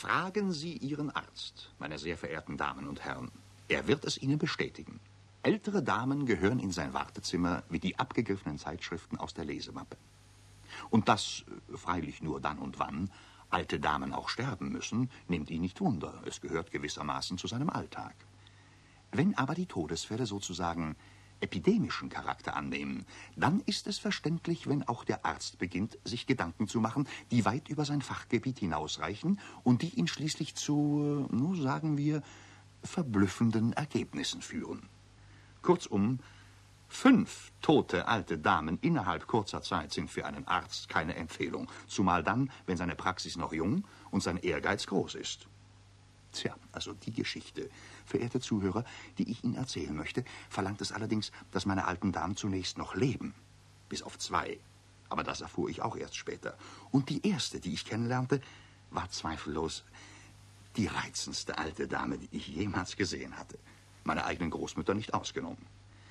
Fragen Sie Ihren Arzt, meine sehr verehrten Damen und Herren. Er wird es Ihnen bestätigen. Ältere Damen gehören in sein Wartezimmer wie die abgegriffenen Zeitschriften aus der Lesemappe. Und dass, freilich nur dann und wann, alte Damen auch sterben müssen, nimmt ihn nicht wunder. Es gehört gewissermaßen zu seinem Alltag. Wenn aber die Todesfälle sozusagen epidemischen Charakter annehmen, dann ist es verständlich, wenn auch der Arzt beginnt, sich Gedanken zu machen, die weit über sein Fachgebiet hinausreichen und die ihn schließlich zu, nun sagen wir, verblüffenden Ergebnissen führen. Kurzum, 5 tote alte Damen innerhalb kurzer Zeit sind für einen Arzt keine Empfehlung, zumal dann, wenn seine Praxis noch jung und sein Ehrgeiz groß ist. Tja, also die Geschichte, verehrte Zuhörer, die ich Ihnen erzählen möchte, verlangt es allerdings, dass meine alten Damen zunächst noch leben. Bis auf 2. Aber das erfuhr ich auch erst später. Und die erste, die ich kennenlernte, war zweifellos die reizendste alte Dame, die ich jemals gesehen hatte. Meine eigenen Großmütter nicht ausgenommen.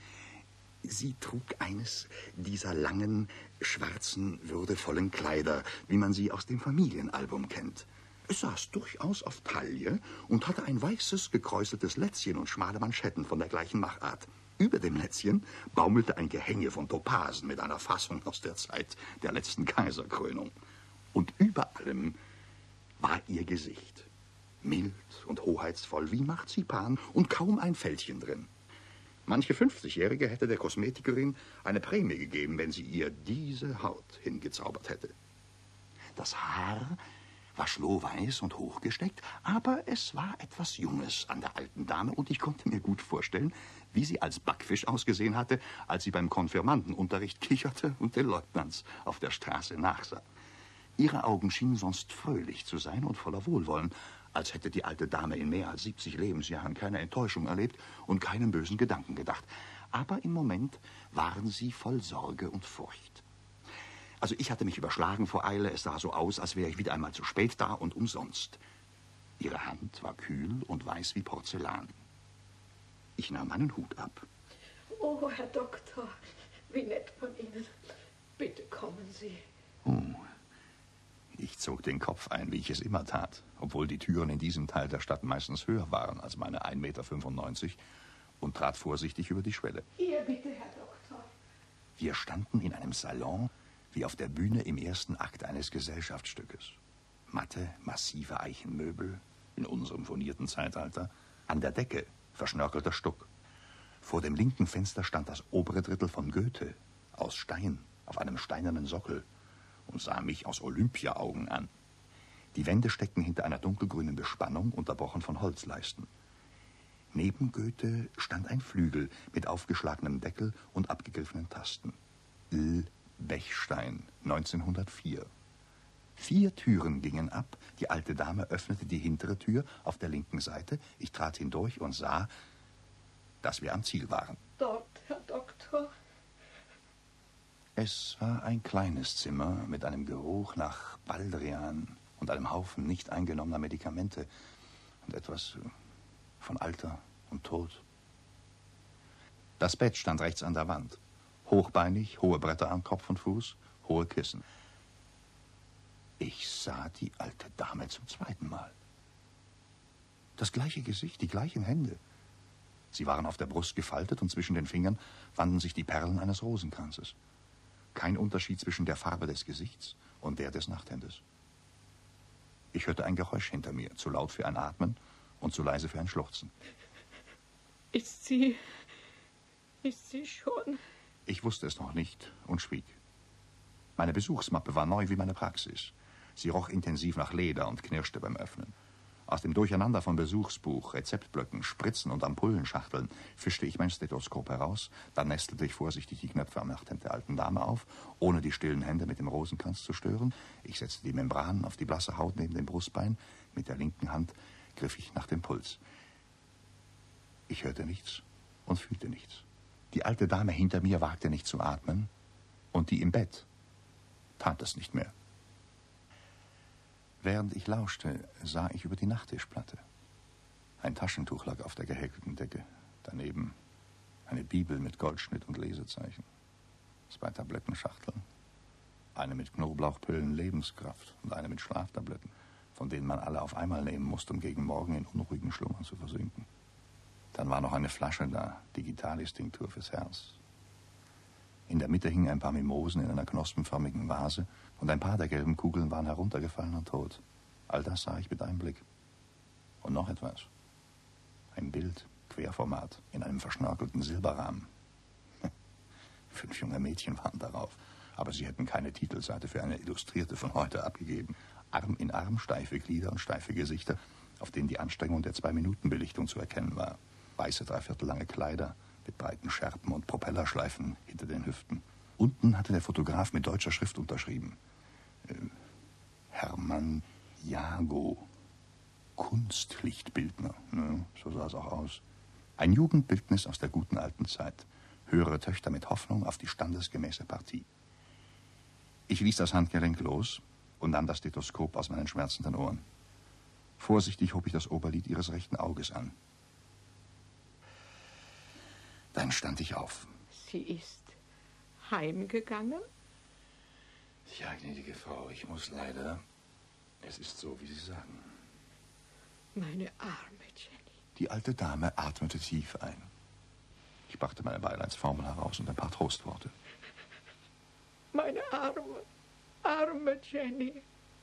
Sie trug eines dieser langen, schwarzen, würdevollen Kleider, wie man sie aus dem Familienalbum kennt. Es saß durchaus auf Taille und hatte ein weißes, gekräuseltes Lätzchen und schmale Manschetten von der gleichen Machart. Über dem Lätzchen baumelte ein Gehänge von Topasen mit einer Fassung aus der Zeit der letzten Kaiserkrönung. Und über allem war ihr Gesicht. Mild und hoheitsvoll wie Marzipan und kaum ein Fältchen drin. Manche 50-Jährige hätte der Kosmetikerin eine Prämie gegeben, wenn sie ihr diese Haut hingezaubert hätte. Das Haar war schlohweiß und hochgesteckt, aber es war etwas Junges an der alten Dame und ich konnte mir gut vorstellen, wie sie als Backfisch ausgesehen hatte, als sie beim Konfirmandenunterricht kicherte und den Leutnants auf der Straße nachsah. Ihre Augen schienen sonst fröhlich zu sein und voller Wohlwollen, als hätte die alte Dame in mehr als 70 Lebensjahren keine Enttäuschung erlebt und keinen bösen Gedanken gedacht. Aber im Moment waren sie voll Sorge und Furcht. Also ich hatte mich überschlagen vor Eile. Es sah so aus, als wäre ich wieder einmal zu spät da und umsonst. Ihre Hand war kühl und weiß wie Porzellan. Ich nahm meinen Hut ab. Oh, Herr Doktor, wie nett von Ihnen. Bitte kommen Sie. Oh. Ich zog den Kopf ein, wie ich es immer tat, obwohl die Türen in diesem Teil der Stadt meistens höher waren als meine 1,95 Meter und trat vorsichtig über die Schwelle. Ihr bitte, Herr Doktor. Wir standen in einem Salon, wie auf der Bühne im ersten Akt eines Gesellschaftsstückes. Matte, massive Eichenmöbel, in unserem furnierten Zeitalter, an der Decke verschnörkelter Stuck. Vor dem linken Fenster stand das obere Drittel von Goethe, aus Stein, auf einem steinernen Sockel, und sah mich aus Olympia-Augen an. Die Wände steckten hinter einer dunkelgrünen Bespannung, unterbrochen von Holzleisten. Neben Goethe stand ein Flügel mit aufgeschlagenem Deckel und abgegriffenen Tasten. L. Bechstein, 1904. 4 Türen gingen ab. Die alte Dame öffnete die hintere Tür auf der linken Seite. Ich trat hindurch und sah, dass wir am Ziel waren. Dort, Herr Doktor. Es war ein kleines Zimmer mit einem Geruch nach Baldrian und einem Haufen nicht eingenommener Medikamente und etwas von Alter und Tod. Das Bett stand rechts an der Wand. Hochbeinig, hohe Bretter an Kopf und Fuß, hohe Kissen. Ich sah die alte Dame zum 2. Mal. Das gleiche Gesicht, die gleichen Hände. Sie waren auf der Brust gefaltet und zwischen den Fingern fanden sich die Perlen eines Rosenkranzes. Kein Unterschied zwischen der Farbe des Gesichts und der des Nachthemdes. Ich hörte ein Geräusch hinter mir, zu laut für ein Atmen und zu leise für ein Schluchzen. Ist sie schon? Ich wusste es noch nicht und schwieg. Meine Besuchsmappe war neu wie meine Praxis. Sie roch intensiv nach Leder und knirschte beim Öffnen. Aus dem Durcheinander von Besuchsbuch, Rezeptblöcken, Spritzen und Ampullenschachteln fischte ich mein Stethoskop heraus, dann nestelte ich vorsichtig die Knöpfe am Nachthemd der alten Dame auf, ohne die stillen Hände mit dem Rosenkranz zu stören. Ich setzte die Membran auf die blasse Haut neben dem Brustbein. Mit der linken Hand griff ich nach dem Puls. Ich hörte nichts und fühlte nichts. Die alte Dame hinter mir wagte nicht zu atmen und die im Bett tat es nicht mehr. Während ich lauschte, sah ich über die Nachttischplatte. Ein Taschentuch lag auf der gehäkelten Decke. Daneben eine Bibel mit Goldschnitt und Lesezeichen. 2 Tablettenschachteln. Eine mit Knoblauchpillen Lebenskraft und eine mit Schlaftabletten, von denen man alle auf einmal nehmen musste, um gegen Morgen in unruhigen Schlummern zu versinken. Dann war noch eine Flasche da, Digitalis-Tinktur fürs Herz. In der Mitte hingen ein paar Mimosen in einer knospenförmigen Vase und ein paar der gelben Kugeln waren heruntergefallen und tot. All das sah ich mit einem Blick. Und noch etwas. Ein Bild, Querformat, in einem verschnörkelten Silberrahmen. 5 junge Mädchen waren darauf, aber sie hätten keine Titelseite für eine Illustrierte von heute abgegeben. Arm in Arm, steife Glieder und steife Gesichter, auf denen die Anstrengung der 2-Minuten-Belichtung zu erkennen war. Weiße, dreiviertellange Kleider mit breiten Schärpen und Propellerschleifen hinter den Hüften. Unten hatte der Fotograf mit deutscher Schrift unterschrieben. Hermann Jago, Kunstlichtbildner. Ja, so sah es auch aus. Ein Jugendbildnis aus der guten alten Zeit. Höhere Töchter mit Hoffnung auf die standesgemäße Partie. Ich ließ das Handgelenk los und nahm das Stethoskop aus meinen schmerzenden Ohren. Vorsichtig hob ich das Oberlid ihres rechten Auges an. Dann stand ich auf. Sie ist heimgegangen? Ja, gnädige Frau, ich muss leider. Es ist so, wie Sie sagen. Meine arme Jenny. Die alte Dame atmete tief ein. Ich brachte meine Beileidsformel heraus und ein paar Trostworte. Meine arme Jenny.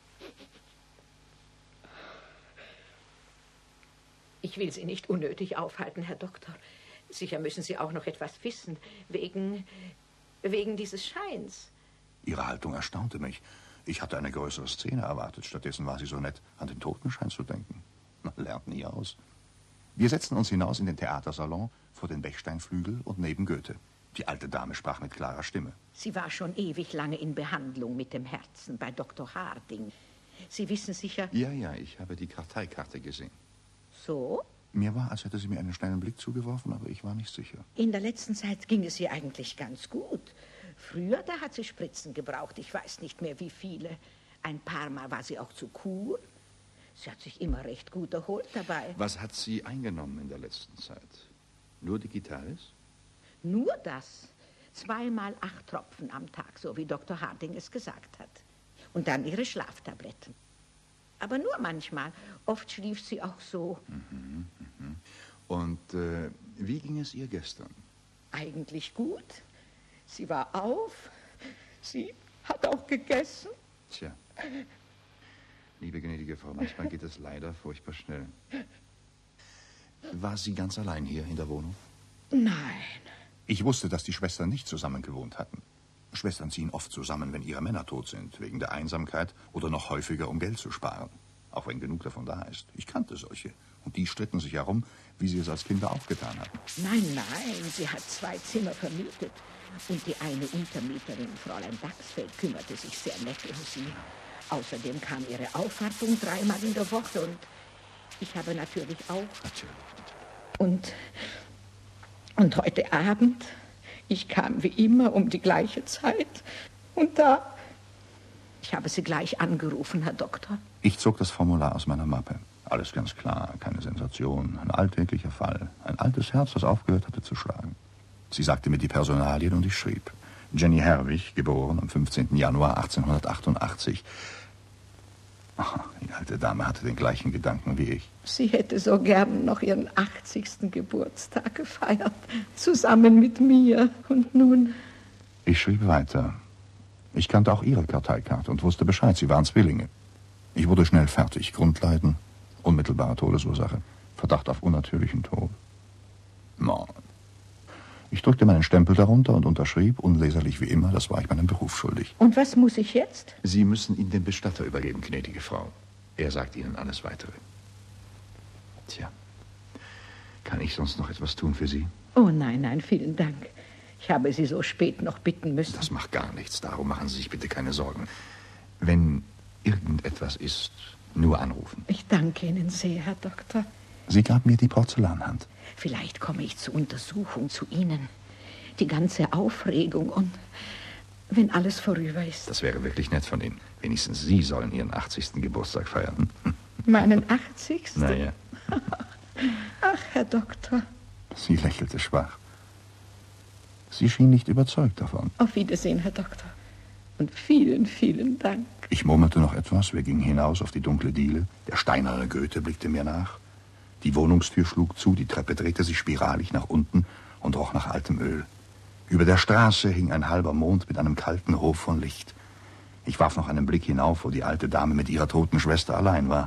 Ich will Sie nicht unnötig aufhalten, Herr Doktor. Sicher müssen Sie auch noch etwas wissen, wegen dieses Scheins. Ihre Haltung erstaunte mich. Ich hatte eine größere Szene erwartet. Stattdessen war sie so nett, an den Totenschein zu denken. Man lernt nie aus. Wir setzten uns hinaus in den Theatersalon vor den Bechsteinflügel und neben Goethe. Die alte Dame sprach mit klarer Stimme. Sie war schon ewig lange in Behandlung mit dem Herzen bei Dr. Harding. Sie wissen sicher... Ja, ich habe die Karteikarte gesehen. So? Mir war, als hätte sie mir einen schnellen Blick zugeworfen, aber ich war nicht sicher. In der letzten Zeit ging es ihr eigentlich ganz gut. Früher, da hat sie Spritzen gebraucht, ich weiß nicht mehr wie viele. Ein paar Mal war sie auch zur Kur. Sie hat sich immer recht gut erholt dabei. Was hat sie eingenommen in der letzten Zeit? Nur Digitalis? Nur das. 2-mal 8 Tropfen am Tag, so wie Dr. Harding es gesagt hat. Und dann ihre Schlaftabletten. Aber nur manchmal. Oft schlief sie auch so. Und wie ging es ihr gestern? Eigentlich gut. Sie war auf. Sie hat auch gegessen. Tja. Liebe gnädige Frau, manchmal geht es leider furchtbar schnell. War sie ganz allein hier in der Wohnung? Nein. Ich wusste, dass die Schwestern nicht zusammen gewohnt hatten. Schwestern ziehen oft zusammen, wenn ihre Männer tot sind, wegen der Einsamkeit oder noch häufiger, um Geld zu sparen. Auch wenn genug davon da ist. Ich kannte solche. Und die stritten sich herum, wie sie es als Kinder auch getan hatten. Nein, sie hat 2 Zimmer vermietet. Und die eine Untermieterin, Fräulein Dachsfeld, kümmerte sich sehr nett um sie. Außerdem kam ihre Aufwartung 3-mal in der Woche und ich habe natürlich auch... Natürlich. Und heute Abend, ich kam wie immer um die gleiche Zeit und da... Ich habe Sie gleich angerufen, Herr Doktor. Ich zog das Formular aus meiner Mappe. Alles ganz klar, keine Sensation, ein alltäglicher Fall. Ein altes Herz, das aufgehört hatte zu schlagen. Sie sagte mir die Personalien und ich schrieb. Jenny Herwig, geboren am 15. Januar 1888. Ach, die alte Dame hatte den gleichen Gedanken wie ich. Sie hätte so gern noch ihren 80. Geburtstag gefeiert, zusammen mit mir. Und nun... Ich schrieb weiter. Ich kannte auch ihre Karteikarte und wusste Bescheid, sie waren Zwillinge. Ich wurde schnell fertig. Grundleiden, unmittelbare Todesursache, Verdacht auf unnatürlichen Tod. Mann. Ich drückte meinen Stempel darunter und unterschrieb, unleserlich wie immer, das war ich meinem Beruf schuldig. Und was muss ich jetzt? Sie müssen ihn dem Bestatter übergeben, gnädige Frau. Er sagt Ihnen alles Weitere. Tja, kann ich sonst noch etwas tun für Sie? Oh nein, vielen Dank. Ich habe Sie so spät noch bitten müssen. Das macht gar nichts, darum machen Sie sich bitte keine Sorgen. Wenn irgendetwas ist, nur anrufen. Ich danke Ihnen sehr, Herr Doktor. Sie gab mir die Porzellanhand. Vielleicht komme ich zur Untersuchung zu Ihnen. Die ganze Aufregung und wenn alles vorüber ist. Das wäre wirklich nett von Ihnen. Wenigstens Sie sollen Ihren 80. Geburtstag feiern. Meinen 80. Naja. Ach, Herr Doktor. Sie lächelte schwach. Sie schien nicht überzeugt davon. Auf Wiedersehen, Herr Doktor. Und vielen, vielen Dank. Ich murmelte noch etwas. Wir gingen hinaus auf die dunkle Diele. Der steinerne Goethe blickte mir nach. Die Wohnungstür schlug zu, die Treppe drehte sich spiralig nach unten und roch nach altem Öl. Über der Straße hing ein halber Mond mit einem kalten Hof von Licht. Ich warf noch einen Blick hinauf, wo die alte Dame mit ihrer toten Schwester allein war.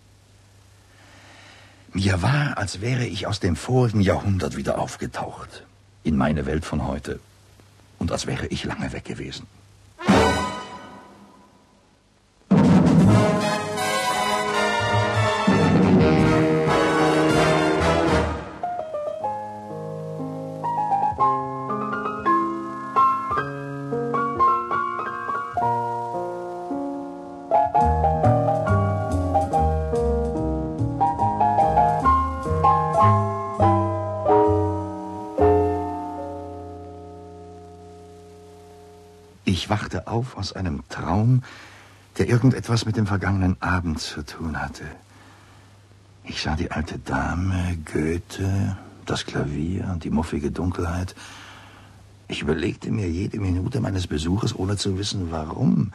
Mir war, als wäre ich aus dem vorigen Jahrhundert wieder aufgetaucht. In meine Welt von heute. Und als wäre ich lange weg gewesen. Ich wachte auf aus einem Traum, der irgendetwas mit dem vergangenen Abend zu tun hatte. Ich sah die alte Dame, Goethe, das Klavier, die muffige Dunkelheit. Ich überlegte mir jede Minute meines Besuches, ohne zu wissen, warum.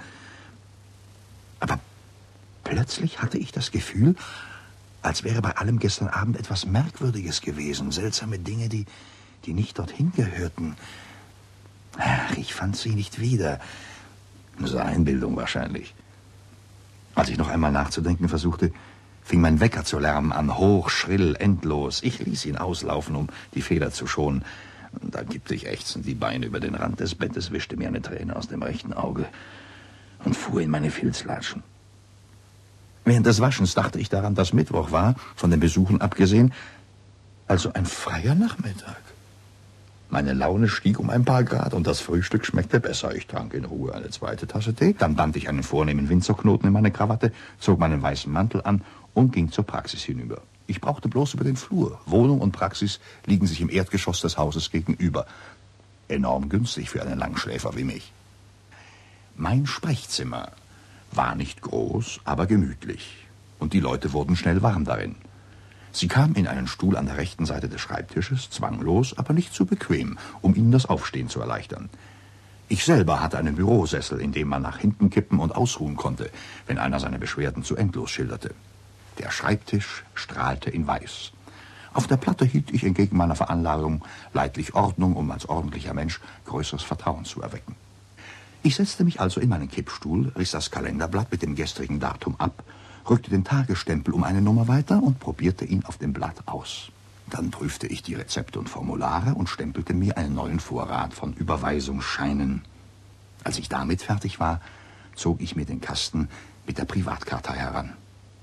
Aber plötzlich hatte ich das Gefühl, als wäre bei allem gestern Abend etwas Merkwürdiges gewesen, seltsame Dinge, die nicht dorthin gehörten. Ach, ich fand sie nicht wieder. Das war Einbildung wahrscheinlich. Als ich noch einmal nachzudenken versuchte, fing mein Wecker zu lärmen an, hoch, schrill, endlos. Ich ließ ihn auslaufen, um die Feder zu schonen. Da kippte ich ächzend die Beine über den Rand des Bettes, wischte mir eine Träne aus dem rechten Auge und fuhr in meine Filzlatschen. Während des Waschens dachte ich daran, dass Mittwoch war, von den Besuchen abgesehen, also ein freier Nachmittag. Meine Laune stieg um ein paar Grad und das Frühstück schmeckte besser. Ich trank in Ruhe eine zweite Tasse Tee, dann band ich einen vornehmen Winzerknoten in meine Krawatte, zog meinen weißen Mantel an und ging zur Praxis hinüber. Ich brauchte bloß über den Flur. Wohnung und Praxis liegen sich im Erdgeschoss des Hauses gegenüber. Enorm günstig für einen Langschläfer wie mich. Mein Sprechzimmer war nicht groß, aber gemütlich. Und die Leute wurden schnell warm darin. Sie kam in einen Stuhl an der rechten Seite des Schreibtisches, zwanglos, aber nicht zu bequem, um ihnen das Aufstehen zu erleichtern. Ich selber hatte einen Bürosessel, in dem man nach hinten kippen und ausruhen konnte, wenn einer seine Beschwerden zu endlos schilderte. Der Schreibtisch strahlte in Weiß. Auf der Platte hielt ich entgegen meiner Veranlagung leidlich Ordnung, um als ordentlicher Mensch größeres Vertrauen zu erwecken. Ich setzte mich also in meinen Kippstuhl, riss das Kalenderblatt mit dem gestrigen Datum ab, rückte den Tagesstempel um eine Nummer weiter und probierte ihn auf dem Blatt aus. Dann prüfte ich die Rezepte und Formulare und stempelte mir einen neuen Vorrat von Überweisungsscheinen. Als ich damit fertig war, zog ich mir den Kasten mit der Privatkartei heran.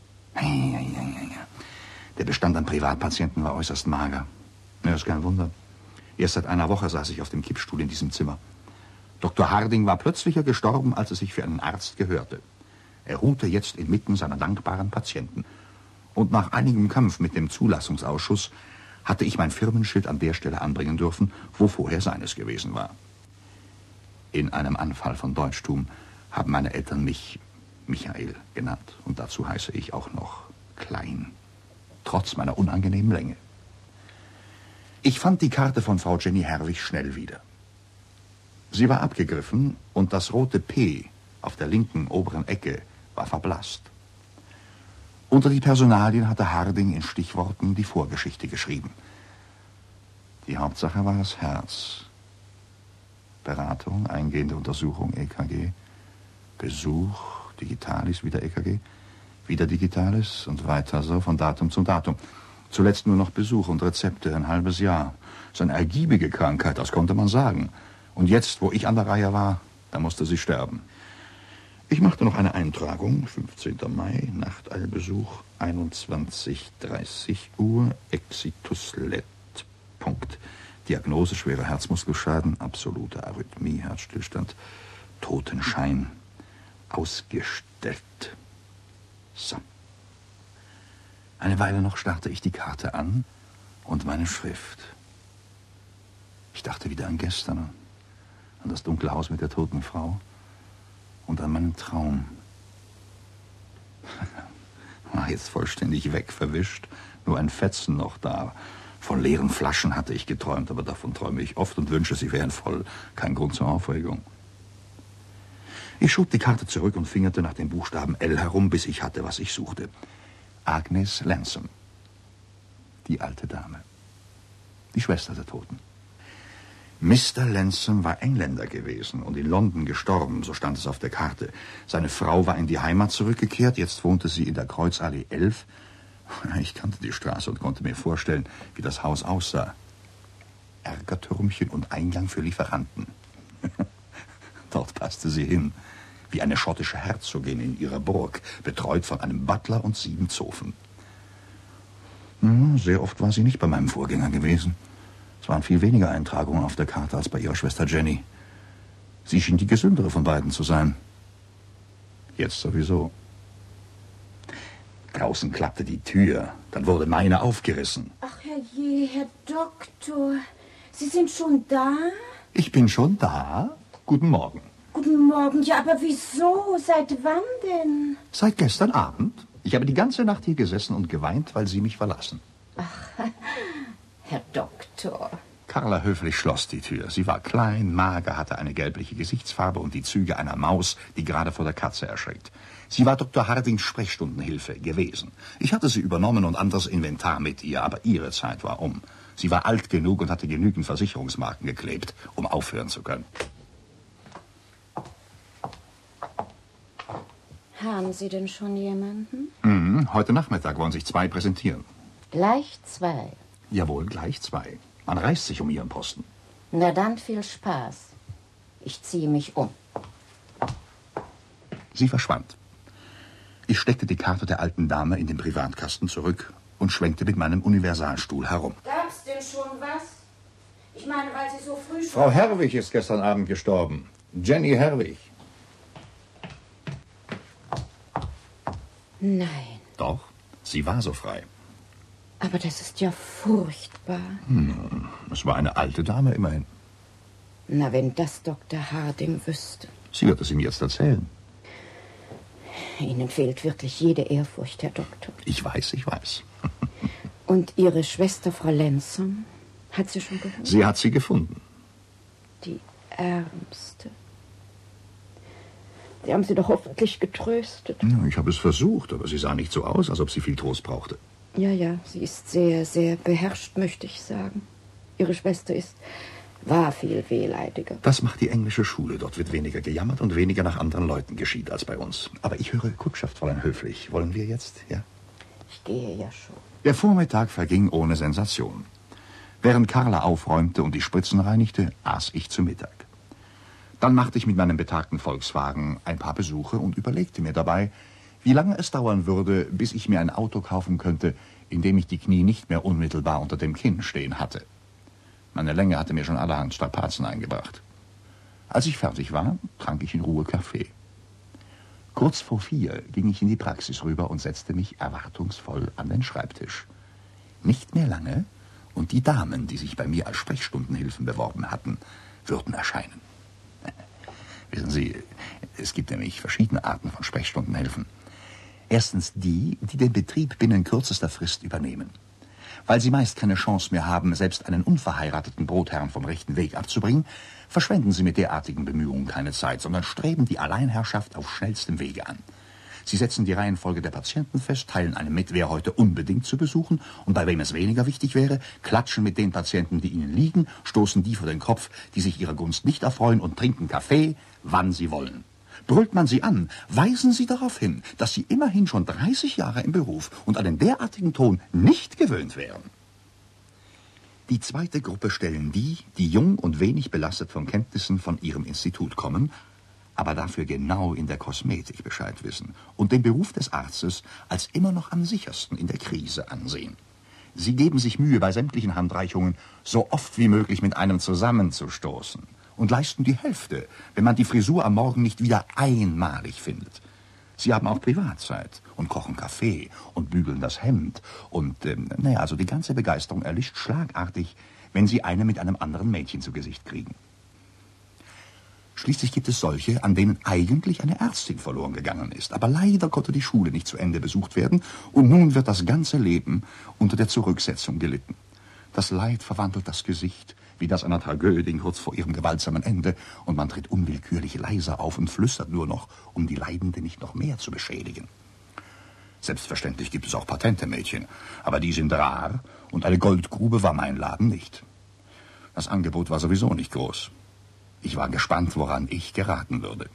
Der Bestand an Privatpatienten war äußerst mager. Ja, ist kein Wunder. Erst seit einer Woche saß ich auf dem Kippstuhl in diesem Zimmer. Dr. Harding war plötzlicher gestorben, als es sich für einen Arzt gehörte. Er ruhte jetzt inmitten seiner dankbaren Patienten. Und nach einigem Kampf mit dem Zulassungsausschuss hatte ich mein Firmenschild an der Stelle anbringen dürfen, wo vorher seines gewesen war. In einem Anfall von Deutschtum haben meine Eltern mich Michael genannt. Und dazu heiße ich auch noch Klein, trotz meiner unangenehmen Länge. Ich fand die Karte von Frau Jenny Herwig schnell wieder. Sie war abgegriffen und das rote P auf der linken oberen Ecke war verblasst. Unter die Personalien hatte Harding in Stichworten die Vorgeschichte geschrieben. Die Hauptsache war das Herz. Beratung, eingehende Untersuchung, EKG, Besuch, Digitalis, wieder EKG, wieder Digitalis und weiter so von Datum zu Datum. Zuletzt nur noch Besuch und Rezepte, ein halbes Jahr. So eine ergiebige Krankheit, das konnte man sagen. Und jetzt, wo ich an der Reihe war, da musste sie sterben. Ich machte noch eine Eintragung, 15. Mai, Nachteilbesuch, 21:30 Uhr, Exitus let. Punkt. Diagnose, schwerer Herzmuskelschaden, absolute Arrhythmie, Herzstillstand, Totenschein, ausgestellt. So. Eine Weile noch starrte ich die Karte an und meine Schrift. Ich dachte wieder an gestern, an das dunkle Haus mit der toten Frau und an meinen Traum. War jetzt vollständig weg, verwischt, nur ein Fetzen noch da. Von leeren Flaschen hatte ich geträumt, aber davon träume ich oft und wünsche, sie wären voll. Kein Grund zur Aufregung. Ich schob die Karte zurück und fingerte nach dem Buchstaben L herum, bis ich hatte, was ich suchte. Agnes Lansom. Die alte Dame. Die Schwester der Toten. Mr. Lansom war Engländer gewesen und in London gestorben, so stand es auf der Karte. Seine Frau war in die Heimat zurückgekehrt, jetzt wohnte sie in der Kreuzallee 11. Ich kannte die Straße und konnte mir vorstellen, wie das Haus aussah. Erkertürmchen und Eingang für Lieferanten. Dort passte sie hin, wie eine schottische Herzogin in ihrer Burg, betreut von einem Butler und 7 Zofen. Sehr oft war sie nicht bei meinem Vorgänger gewesen. Es waren viel weniger Eintragungen auf der Karte als bei ihrer Schwester Jenny. Sie schien die gesündere von beiden zu sein. Jetzt sowieso. Draußen klappte die Tür, dann wurde meine aufgerissen. Ach herrje, Herr Doktor, Sie sind schon da? Ich bin schon da. Guten Morgen. Guten Morgen, ja, aber wieso? Seit wann denn? Seit gestern Abend. Ich habe die ganze Nacht hier gesessen und geweint, weil Sie mich verlassen. Ach, Herr Doktor. Carla höflich schloss die Tür. Sie war klein, mager, hatte eine gelbliche Gesichtsfarbe und die Züge einer Maus, die gerade vor der Katze erschreckt. Sie war Dr. Hardings Sprechstundenhilfe gewesen. Ich hatte sie übernommen und anderes Inventar mit ihr, aber ihre Zeit war um. Sie war alt genug und hatte genügend Versicherungsmarken geklebt, um aufhören zu können. Haben Sie denn schon jemanden? Heute Nachmittag wollen sich 2 präsentieren. Gleich 2. Jawohl, gleich 2. Man reißt sich um ihren Posten. Na dann viel Spaß. Ich ziehe mich um. Sie verschwand. Ich steckte die Karte der alten Dame in den Privatkasten zurück und schwenkte mit meinem Universalstuhl herum. Gab's denn schon was? Ich meine, weil Sie so früh schon... Frau Herwig ist gestern Abend gestorben. Jenny Herwig. Nein. Doch, sie war so frei. Aber das ist ja furchtbar. Es war eine alte Dame immerhin. Na, wenn das Dr. Harding wüsste. Sie wird es ihm jetzt erzählen. Ihnen fehlt wirklich jede Ehrfurcht, Herr Doktor. Ich weiß, ich weiß. Und Ihre Schwester, Frau Lansom, hat sie schon gehört? Sie hat sie gefunden. Die Ärmste. Sie haben sie doch hoffentlich getröstet. Ja, ich habe es versucht, aber sie sah nicht so aus, als ob sie viel Trost brauchte. Ja, sie ist sehr, sehr beherrscht, möchte ich sagen. Ihre Schwester war viel wehleidiger. Das macht die englische Schule. Dort wird weniger gejammert und weniger nach anderen Leuten geschieht als bei uns. Aber ich höre Kundschaft, Fräulein Höflich. Wollen wir jetzt, ja? Ich gehe ja schon. Der Vormittag verging ohne Sensation. Während Carla aufräumte und die Spritzen reinigte, aß ich zu Mittag. Dann machte ich mit meinem betagten Volkswagen ein paar Besuche und überlegte mir dabei, wie lange es dauern würde, bis ich mir ein Auto kaufen könnte, in dem ich die Knie nicht mehr unmittelbar unter dem Kinn stehen hatte. Meine Länge hatte mir schon allerhand Strapazen eingebracht. Als ich fertig war, trank ich in Ruhe Kaffee. Kurz vor 4 ging ich in die Praxis rüber und setzte mich erwartungsvoll an den Schreibtisch. Nicht mehr lange, und die Damen, die sich bei mir als Sprechstundenhilfen beworben hatten, würden erscheinen. Wissen Sie, es gibt nämlich verschiedene Arten von Sprechstundenhilfen. Erstens die den Betrieb binnen kürzester Frist übernehmen. Weil sie meist keine Chance mehr haben, selbst einen unverheirateten Brotherrn vom rechten Weg abzubringen, verschwenden sie mit derartigen Bemühungen keine Zeit, sondern streben die Alleinherrschaft auf schnellstem Wege an. Sie setzen die Reihenfolge der Patienten fest, teilen einem mit, wer heute unbedingt zu besuchen und bei wem es weniger wichtig wäre, klatschen mit den Patienten, die ihnen liegen, stoßen die vor den Kopf, die sich ihrer Gunst nicht erfreuen und trinken Kaffee, wann sie wollen. Brüllt man sie an, weisen sie darauf hin, dass sie immerhin schon 30 Jahre im Beruf und an den derartigen Ton nicht gewöhnt wären. Die zweite Gruppe stellen die jung und wenig belastet von Kenntnissen von ihrem Institut kommen, aber dafür genau in der Kosmetik Bescheid wissen und den Beruf des Arztes als immer noch am sichersten in der Krise ansehen. Sie geben sich Mühe, bei sämtlichen Handreichungen so oft wie möglich mit einem zusammenzustoßen und leisten die Hälfte, wenn man die Frisur am Morgen nicht wieder einmalig findet. Sie haben auch Privatzeit und kochen Kaffee und bügeln das Hemd und, also die ganze Begeisterung erlischt schlagartig, wenn sie eine mit einem anderen Mädchen zu Gesicht kriegen. Schließlich gibt es solche, an denen eigentlich eine Ärztin verloren gegangen ist. Aber leider konnte die Schule nicht zu Ende besucht werden und nun wird das ganze Leben unter der Zurücksetzung gelitten. Das Leid verwandelt das Gesicht, wie das einer Tragödie kurz vor ihrem gewaltsamen Ende, und man tritt unwillkürlich leiser auf und flüstert nur noch, um die Leidende nicht noch mehr zu beschädigen. Selbstverständlich gibt es auch patente Mädchen, aber die sind rar, und eine Goldgrube war mein Laden nicht. Das Angebot war sowieso nicht groß. Ich war gespannt, woran ich geraten würde.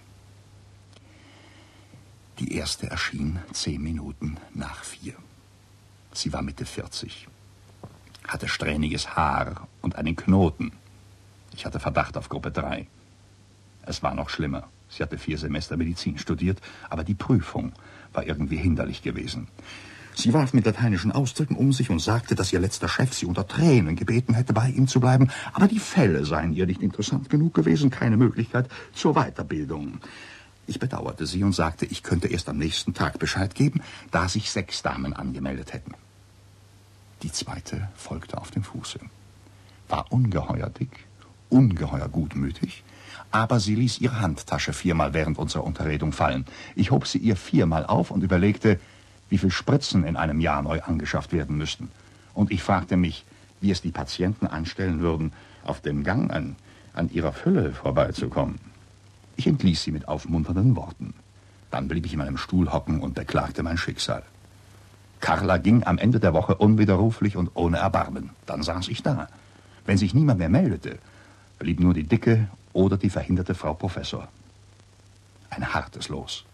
Die erste erschien 10 Minuten nach 4. Sie war Mitte 40, hatte strähniges Haar und einen Knoten. Ich hatte Verdacht auf Gruppe 3. Es war noch schlimmer. Sie hatte 4 Semester Medizin studiert, aber die Prüfung war irgendwie hinderlich gewesen. Sie warf mit lateinischen Ausdrücken um sich und sagte, dass ihr letzter Chef sie unter Tränen gebeten hätte, bei ihm zu bleiben, aber die Fälle seien ihr nicht interessant genug gewesen, keine Möglichkeit zur Weiterbildung. Ich bedauerte sie und sagte, ich könnte erst am nächsten Tag Bescheid geben, da sich 6 Damen angemeldet hätten. Die zweite folgte auf dem Fuße. War ungeheuer dick, ungeheuer gutmütig, aber sie ließ ihre Handtasche 4-mal während unserer Unterredung fallen. Ich hob sie ihr 4-mal auf und überlegte, wie viel Spritzen in einem Jahr neu angeschafft werden müssten. Und ich fragte mich, wie es die Patienten anstellen würden, auf dem Gang an ihrer Fülle vorbeizukommen. Ich entließ sie mit aufmunternden Worten. Dann blieb ich in meinem Stuhl hocken und beklagte mein Schicksal. Carla ging am Ende der Woche unwiderruflich und ohne Erbarmen. Dann saß ich da. Wenn sich niemand mehr meldete, blieb nur die dicke oder die verhinderte Frau Professor. Ein hartes Los.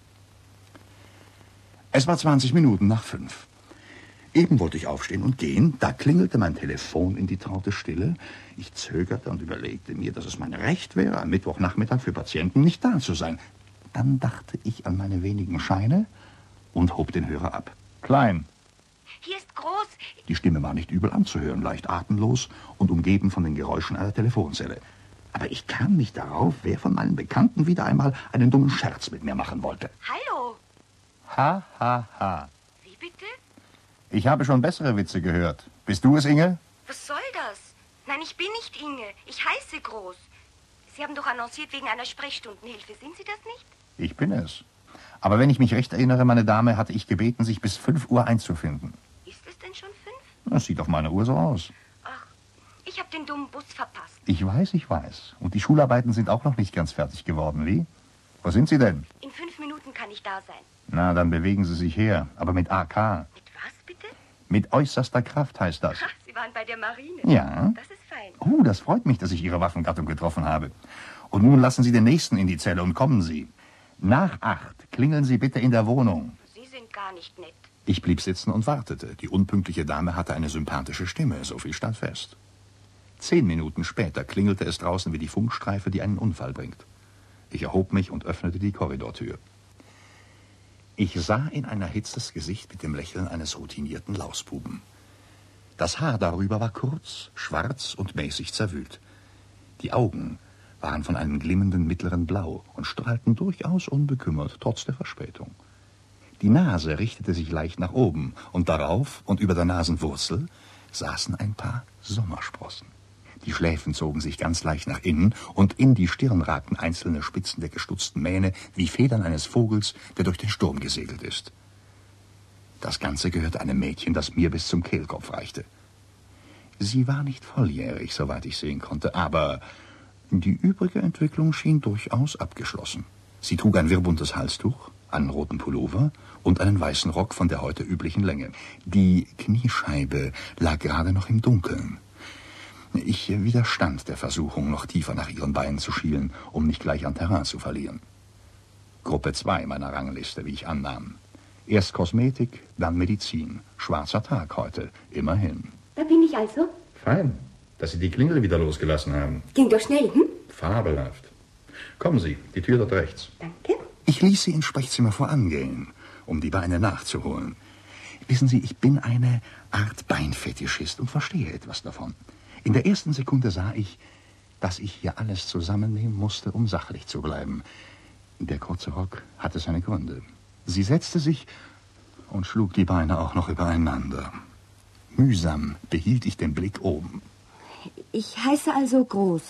Es war 20 Minuten nach 5. Eben wollte ich aufstehen und gehen, da klingelte mein Telefon in die traute Stille. Ich zögerte und überlegte mir, dass es mein Recht wäre, am Mittwochnachmittag für Patienten nicht da zu sein. Dann dachte ich an meine wenigen Scheine und hob den Hörer ab. Klein. Hier ist Groß. Die Stimme war nicht übel anzuhören, leicht atemlos und umgeben von den Geräuschen einer Telefonzelle. Aber ich kam nicht darauf, wer von meinen Bekannten wieder einmal einen dummen Scherz mit mir machen wollte. Hallo. Ha, ha, ha. Wie bitte? Ich habe schon bessere Witze gehört. Bist du es, Inge? Was soll das? Nein, ich bin nicht Inge. Ich heiße Groß. Sie haben doch annonciert wegen einer Sprechstundenhilfe. Sind Sie das nicht? Ich bin es. Aber wenn ich mich recht erinnere, meine Dame, hatte ich gebeten, sich bis 5 Uhr einzufinden. Ist es denn schon 5? Das sieht auf meine Uhr so aus. Ach, ich habe den dummen Bus verpasst. Ich weiß, ich weiß. Und die Schularbeiten sind auch noch nicht ganz fertig geworden, wie? Wo sind Sie denn? In 5 Minuten kann ich da sein. Na, dann bewegen Sie sich her. Aber mit AK. Mit was, bitte? Mit äußerster Kraft heißt das. Ha, Sie waren bei der Marine. Ja. Das ist fein. Oh, das freut mich, dass ich Ihre Waffengattung getroffen habe. Und nun lassen Sie den Nächsten in die Zelle und kommen Sie. Nach 8 klingeln Sie bitte in der Wohnung. Sie sind gar nicht nett. Ich blieb sitzen und wartete. Die unpünktliche Dame hatte eine sympathische Stimme, so viel stand fest. 10 Minuten später klingelte es draußen wie die Funkstreife, die einen Unfall bringt. Ich erhob mich und öffnete die Korridortür. Ich sah in ein erhitztes Gesicht mit dem Lächeln eines routinierten Lausbuben. Das Haar darüber war kurz, schwarz und mäßig zerwühlt. Die Augen waren von einem glimmenden mittleren Blau und strahlten durchaus unbekümmert, trotz der Verspätung. Die Nase richtete sich leicht nach oben, und darauf und über der Nasenwurzel saßen ein paar Sommersprossen. Die Schläfen zogen sich ganz leicht nach innen, und in die Stirn ragten einzelne Spitzen der gestutzten Mähne wie Federn eines Vogels, der durch den Sturm gesegelt ist. Das Ganze gehörte einem Mädchen, das mir bis zum Kehlkopf reichte. Sie war nicht volljährig, soweit ich sehen konnte, aber die übrige Entwicklung schien durchaus abgeschlossen. Sie trug ein wirrbuntes Halstuch, einen roten Pullover und einen weißen Rock von der heute üblichen Länge. Die Kniescheibe lag gerade noch im Dunkeln. Ich widerstand der Versuchung, noch tiefer nach ihren Beinen zu schielen, um nicht gleich an Terrain zu verlieren. Gruppe 2 meiner Rangliste, wie ich annahm. Erst Kosmetik, dann Medizin. Schwarzer Tag heute, immerhin. Da bin ich also. Fein, dass Sie die Klingel wieder losgelassen haben. Ging doch schnell, hm? Fabelhaft. Kommen Sie, die Tür dort rechts. Danke. Ich ließ sie ins Sprechzimmer vorangehen, um die Beine nachzuholen. Wissen Sie, ich bin eine Art Beinfetischist und verstehe etwas davon. In der ersten Sekunde sah ich, dass ich hier alles zusammennehmen musste, um sachlich zu bleiben. Der kurze Rock hatte seine Gründe. Sie setzte sich und schlug die Beine auch noch übereinander. Mühsam behielt ich den Blick oben. Ich heiße also Groß.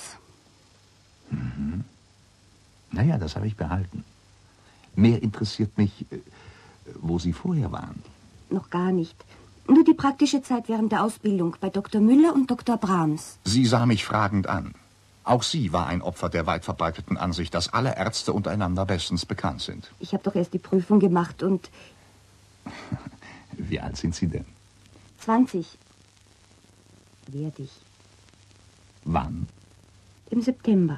Mhm. Naja, das habe ich behalten. Mehr interessiert mich, wo Sie vorher waren. Noch gar nicht. Nur die praktische Zeit während der Ausbildung bei Dr. Müller und Dr. Brahms. Sie sah mich fragend an. Auch sie war ein Opfer der weit verbreiteten Ansicht, dass alle Ärzte untereinander bestens bekannt sind. Ich habe doch erst die Prüfung gemacht und... Wie alt sind Sie denn? 20. Werde ich. Wann? Im September.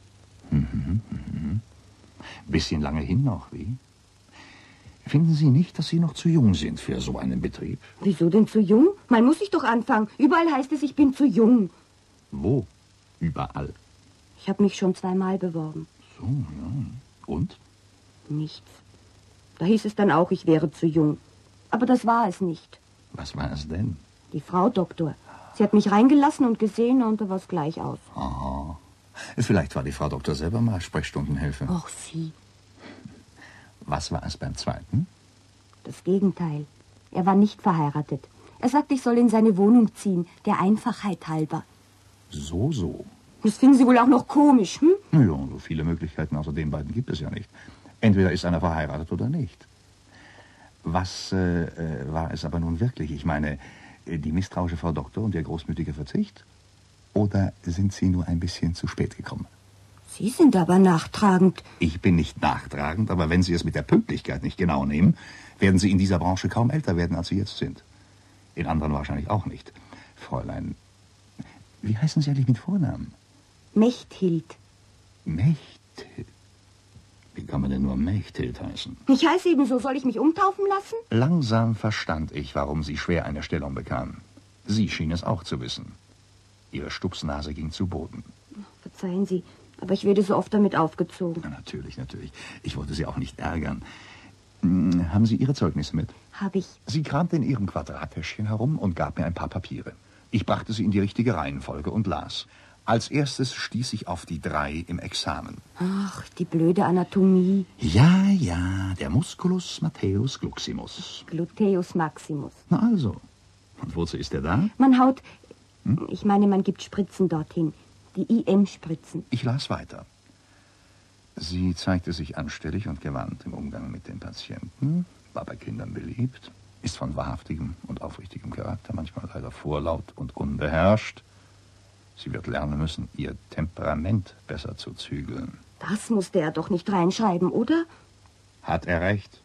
Bisschen lange hin noch, wie? Finden Sie nicht, dass Sie noch zu jung sind für so einen Betrieb? Wieso denn zu jung? Man muss sich doch anfangen. Überall heißt es, ich bin zu jung. Wo? Überall. Ich habe mich schon 2-mal beworben. So, ja. Und? Nichts. Da hieß es dann auch, ich wäre zu jung. Aber das war es nicht. Was war es denn? Die Frau Doktor. Sie hat mich reingelassen und gesehen und da war es gleich aus. Aha. Vielleicht war die Frau Doktor selber mal Sprechstundenhilfe. Ach, sie. Was war es beim zweiten? Das Gegenteil. Er war nicht verheiratet. Er sagte, ich soll in seine Wohnung ziehen, der Einfachheit halber. So. Das finden Sie wohl auch noch komisch, hm? Naja, so viele Möglichkeiten außer den beiden gibt es ja nicht. Entweder ist einer verheiratet oder nicht. Was war es aber nun wirklich? Ich meine, die misstrauische Frau Doktor und ihr großmütiger Verzicht? Oder sind Sie nur ein bisschen zu spät gekommen? Sie sind aber nachtragend. Ich bin nicht nachtragend, aber wenn Sie es mit der Pünktlichkeit nicht genau nehmen, werden Sie in dieser Branche kaum älter werden, als Sie jetzt sind. In anderen wahrscheinlich auch nicht. Fräulein, wie heißen Sie eigentlich mit Vornamen? Mechthild. Mechthild? Wie kann man denn nur Mechthild heißen? Ich heiße ebenso. Soll ich mich umtaufen lassen? Langsam verstand ich, warum Sie schwer eine Stellung bekam. Sie schien es auch zu wissen. Ihre Stupsnase ging zu Boden. Verzeihen Sie, aber ich werde so oft damit aufgezogen. Na, natürlich. Ich wollte Sie auch nicht ärgern. Haben Sie Ihre Zeugnisse mit? Hab ich. Sie kramte in ihrem Quadrattäschchen herum und gab mir ein paar Papiere. Ich brachte sie in die richtige Reihenfolge und las. Als erstes stieß ich auf die 3 im Examen. Ach, die blöde Anatomie. Ja, der Musculus Matthäus Gluximus. Gluteus Maximus. Na also. Und wozu ist er da? Man haut... Ich meine, man gibt Spritzen dorthin. Die IM-Spritzen. Ich las weiter. Sie zeigte sich anstellig und gewandt im Umgang mit den Patienten, war bei Kindern beliebt, ist von wahrhaftigem und aufrichtigem Charakter, manchmal leider vorlaut und unbeherrscht. Sie wird lernen müssen, ihr Temperament besser zu zügeln. Das musste er doch nicht reinschreiben, oder? Hat er recht?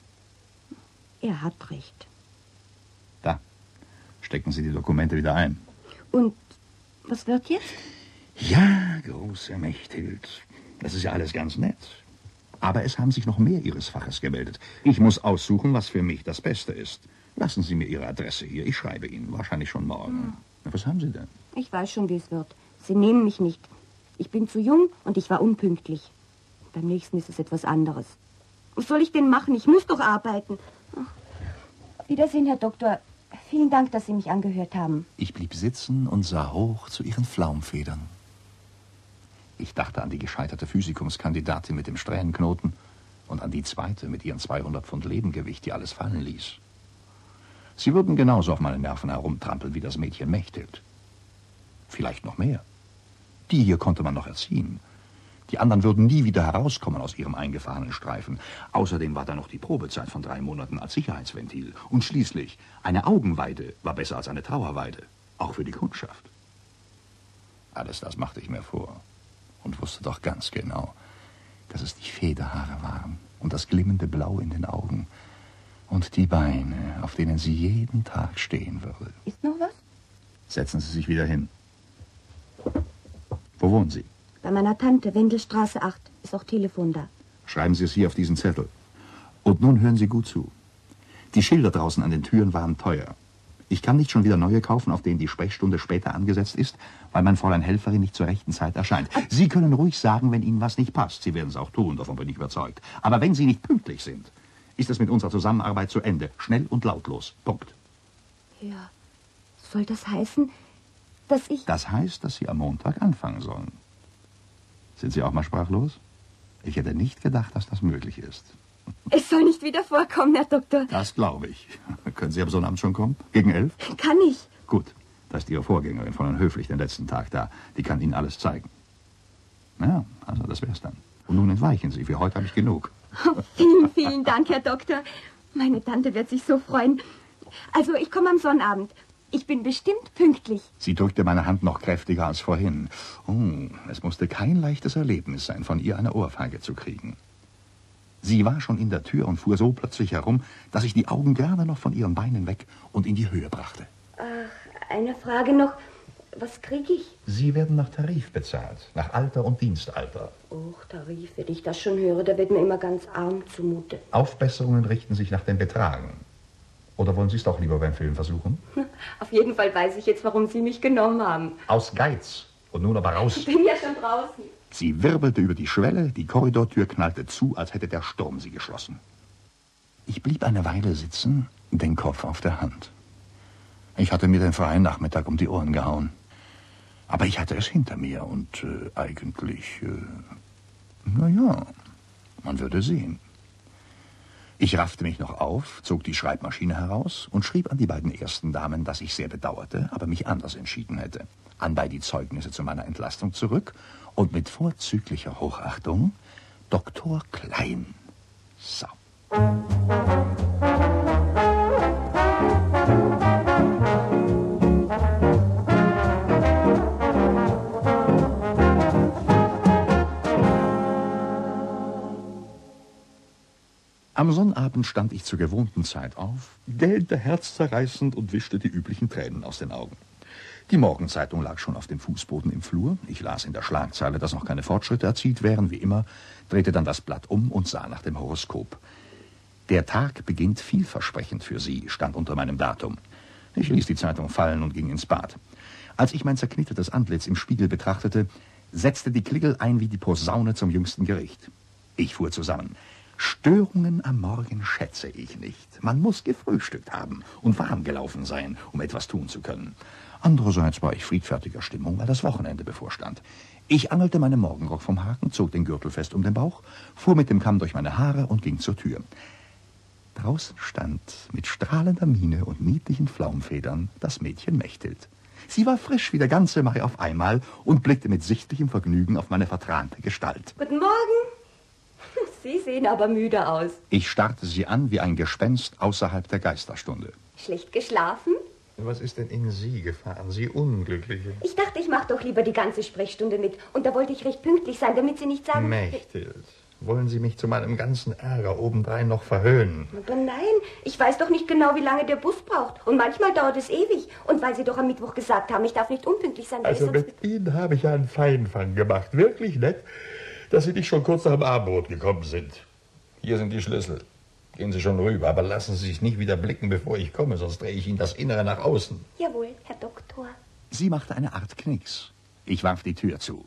Er hat recht. Da, stecken Sie die Dokumente wieder ein. Und was wird jetzt? Ja, große Mechthild. Das ist ja alles ganz nett. Aber es haben sich noch mehr Ihres Faches gemeldet. Ich muss aussuchen, was für mich das Beste ist. Lassen Sie mir Ihre Adresse hier. Ich schreibe Ihnen, wahrscheinlich schon morgen. Na, was haben Sie denn? Ich weiß schon, wie es wird. Sie nehmen mich nicht. Ich bin zu jung und ich war unpünktlich. Beim nächsten ist es etwas anderes. Was soll ich denn machen? Ich muss doch arbeiten. Ach. Wiedersehen, Herr Doktor. Vielen Dank, dass Sie mich angehört haben. Ich blieb sitzen und sah hoch zu Ihren Flaumfedern. Ich dachte an die gescheiterte Physikumskandidatin mit dem Strähnenknoten und an die zweite mit ihren 200 Pfund Lebengewicht, die alles fallen ließ. Sie würden genauso auf meine Nerven herumtrampeln wie das Mädchen Mechthild. Vielleicht noch mehr. Die hier konnte man noch erziehen. Die anderen würden nie wieder herauskommen aus ihrem eingefahrenen Streifen. Außerdem war da noch die Probezeit von 3 Monaten als Sicherheitsventil. Und schließlich, eine Augenweide war besser als eine Trauerweide. Auch für die Kundschaft. Alles das machte ich mir vor. Und wusste doch ganz genau, dass es die Federhaare waren und das glimmende Blau in den Augen und die Beine, auf denen sie jeden Tag stehen würde. Ist noch was? Setzen Sie sich wieder hin. Wo wohnen Sie? Bei meiner Tante, Wendelstraße 8. Ist auch Telefon da. Schreiben Sie es hier auf diesen Zettel. Und nun hören Sie gut zu. Die Schilder draußen an den Türen waren teuer. Ich kann nicht schon wieder neue kaufen, auf denen die Sprechstunde später angesetzt ist, weil mein Fräulein Helferin nicht zur rechten Zeit erscheint. Sie können ruhig sagen, wenn Ihnen was nicht passt. Sie werden es auch tun, davon bin ich überzeugt. Aber wenn Sie nicht pünktlich sind, ist es mit unserer Zusammenarbeit zu Ende. Schnell und lautlos. Punkt. Ja. Soll das heißen, dass ich... Das heißt, dass Sie am Montag anfangen sollen. Sind Sie auch mal sprachlos? Ich hätte nicht gedacht, dass das möglich ist. Es soll nicht wieder vorkommen, Herr Doktor. Das glaube ich. Können Sie am Sonnabend schon kommen? Gegen 11? Kann ich. Gut, da ist Ihre Vorgängerin von Herrn Höflich den letzten Tag da. Die kann Ihnen alles zeigen. Ja, also das wär's dann. Und nun entweichen Sie. Für heute habe ich genug. Oh, vielen Dank, Herr Doktor. Meine Tante wird sich so freuen. Also, ich komme am Sonnabend. Ich bin bestimmt pünktlich. Sie drückte meine Hand noch kräftiger als vorhin. Oh, es musste kein leichtes Erlebnis sein, von ihr eine Ohrfeige zu kriegen. Sie war schon in der Tür und fuhr so plötzlich herum, dass ich die Augen gerade noch von ihren Beinen weg und in die Höhe brachte. Ach, eine Frage noch. Was kriege ich? Sie werden nach Tarif bezahlt, nach Alter und Dienstalter. Och, Tarif, wenn ich das schon höre, da wird mir immer ganz arm zumute. Aufbesserungen richten sich nach den Betragen. Oder wollen Sie es doch lieber beim Film versuchen? Auf jeden Fall weiß ich jetzt, warum Sie mich genommen haben. Aus Geiz. Und nun aber raus. Ich bin ja schon draußen. Sie wirbelte über die Schwelle, die Korridortür knallte zu, als hätte der Sturm sie geschlossen. Ich blieb eine Weile sitzen, den Kopf auf der Hand. Ich hatte mir den freien Nachmittag um die Ohren gehauen. Aber ich hatte es hinter mir und naja, man würde sehen. Ich raffte mich noch auf, zog die Schreibmaschine heraus und schrieb an die beiden ersten Damen, dass ich sehr bedauerte, aber mich anders entschieden hätte. Anbei die Zeugnisse zu meiner Entlastung zurück und mit vorzüglicher Hochachtung Dr. Klein. So. Am Sonnabend stand ich zur gewohnten Zeit auf, gähnte herzzerreißend und wischte die üblichen Tränen aus den Augen. Die Morgenzeitung lag schon auf dem Fußboden im Flur. Ich las in der Schlagzeile, dass noch keine Fortschritte erzielt wären, wie immer, drehte dann das Blatt um und sah nach dem Horoskop. Der Tag beginnt vielversprechend für Sie, stand unter meinem Datum. Ich ließ die Zeitung fallen und ging ins Bad. Als ich mein zerknittertes Antlitz im Spiegel betrachtete, setzte die Klingel ein wie die Posaune zum jüngsten Gericht. Ich fuhr zusammen. Störungen am Morgen schätze ich nicht. Man muss gefrühstückt haben und warm gelaufen sein, um etwas tun zu können. Andererseits war ich friedfertiger Stimmung, weil das Wochenende bevorstand. Ich angelte meinen Morgenrock vom Haken, zog den Gürtel fest um den Bauch, fuhr mit dem Kamm durch meine Haare und ging zur Tür. Draußen stand mit strahlender Miene und niedlichen Flaumfedern das Mädchen Mechthild. Sie war frisch wie der ganze Mai auf einmal und blickte mit sichtlichem Vergnügen auf meine vertrahnte Gestalt. Guten Morgen. Sie sehen aber müde aus. Ich starrte sie an wie ein Gespenst außerhalb der Geisterstunde. Schlecht geschlafen? Was ist denn in Sie gefahren, Sie Unglückliche? Ich dachte, ich mache doch lieber die ganze Sprechstunde mit. Und da wollte ich recht pünktlich sein, damit Sie nicht sagen... Mechthild, wollen Sie mich zu meinem ganzen Ärger obendrein noch verhöhnen? Aber nein, ich weiß doch nicht genau, wie lange der Bus braucht. Und manchmal dauert es ewig. Und weil Sie doch am Mittwoch gesagt haben, ich darf nicht unpünktlich sein... Also mit Ihnen habe ich einen Feinfang gemacht. Wirklich nett, dass Sie nicht schon kurz nach dem Abendbrot gekommen sind. Hier sind die Schlüssel. Gehen Sie schon rüber, aber lassen Sie sich nicht wieder blicken, bevor ich komme, sonst drehe ich Ihnen das Innere nach außen. Jawohl, Herr Doktor. Sie machte eine Art Knicks. Ich warf die Tür zu.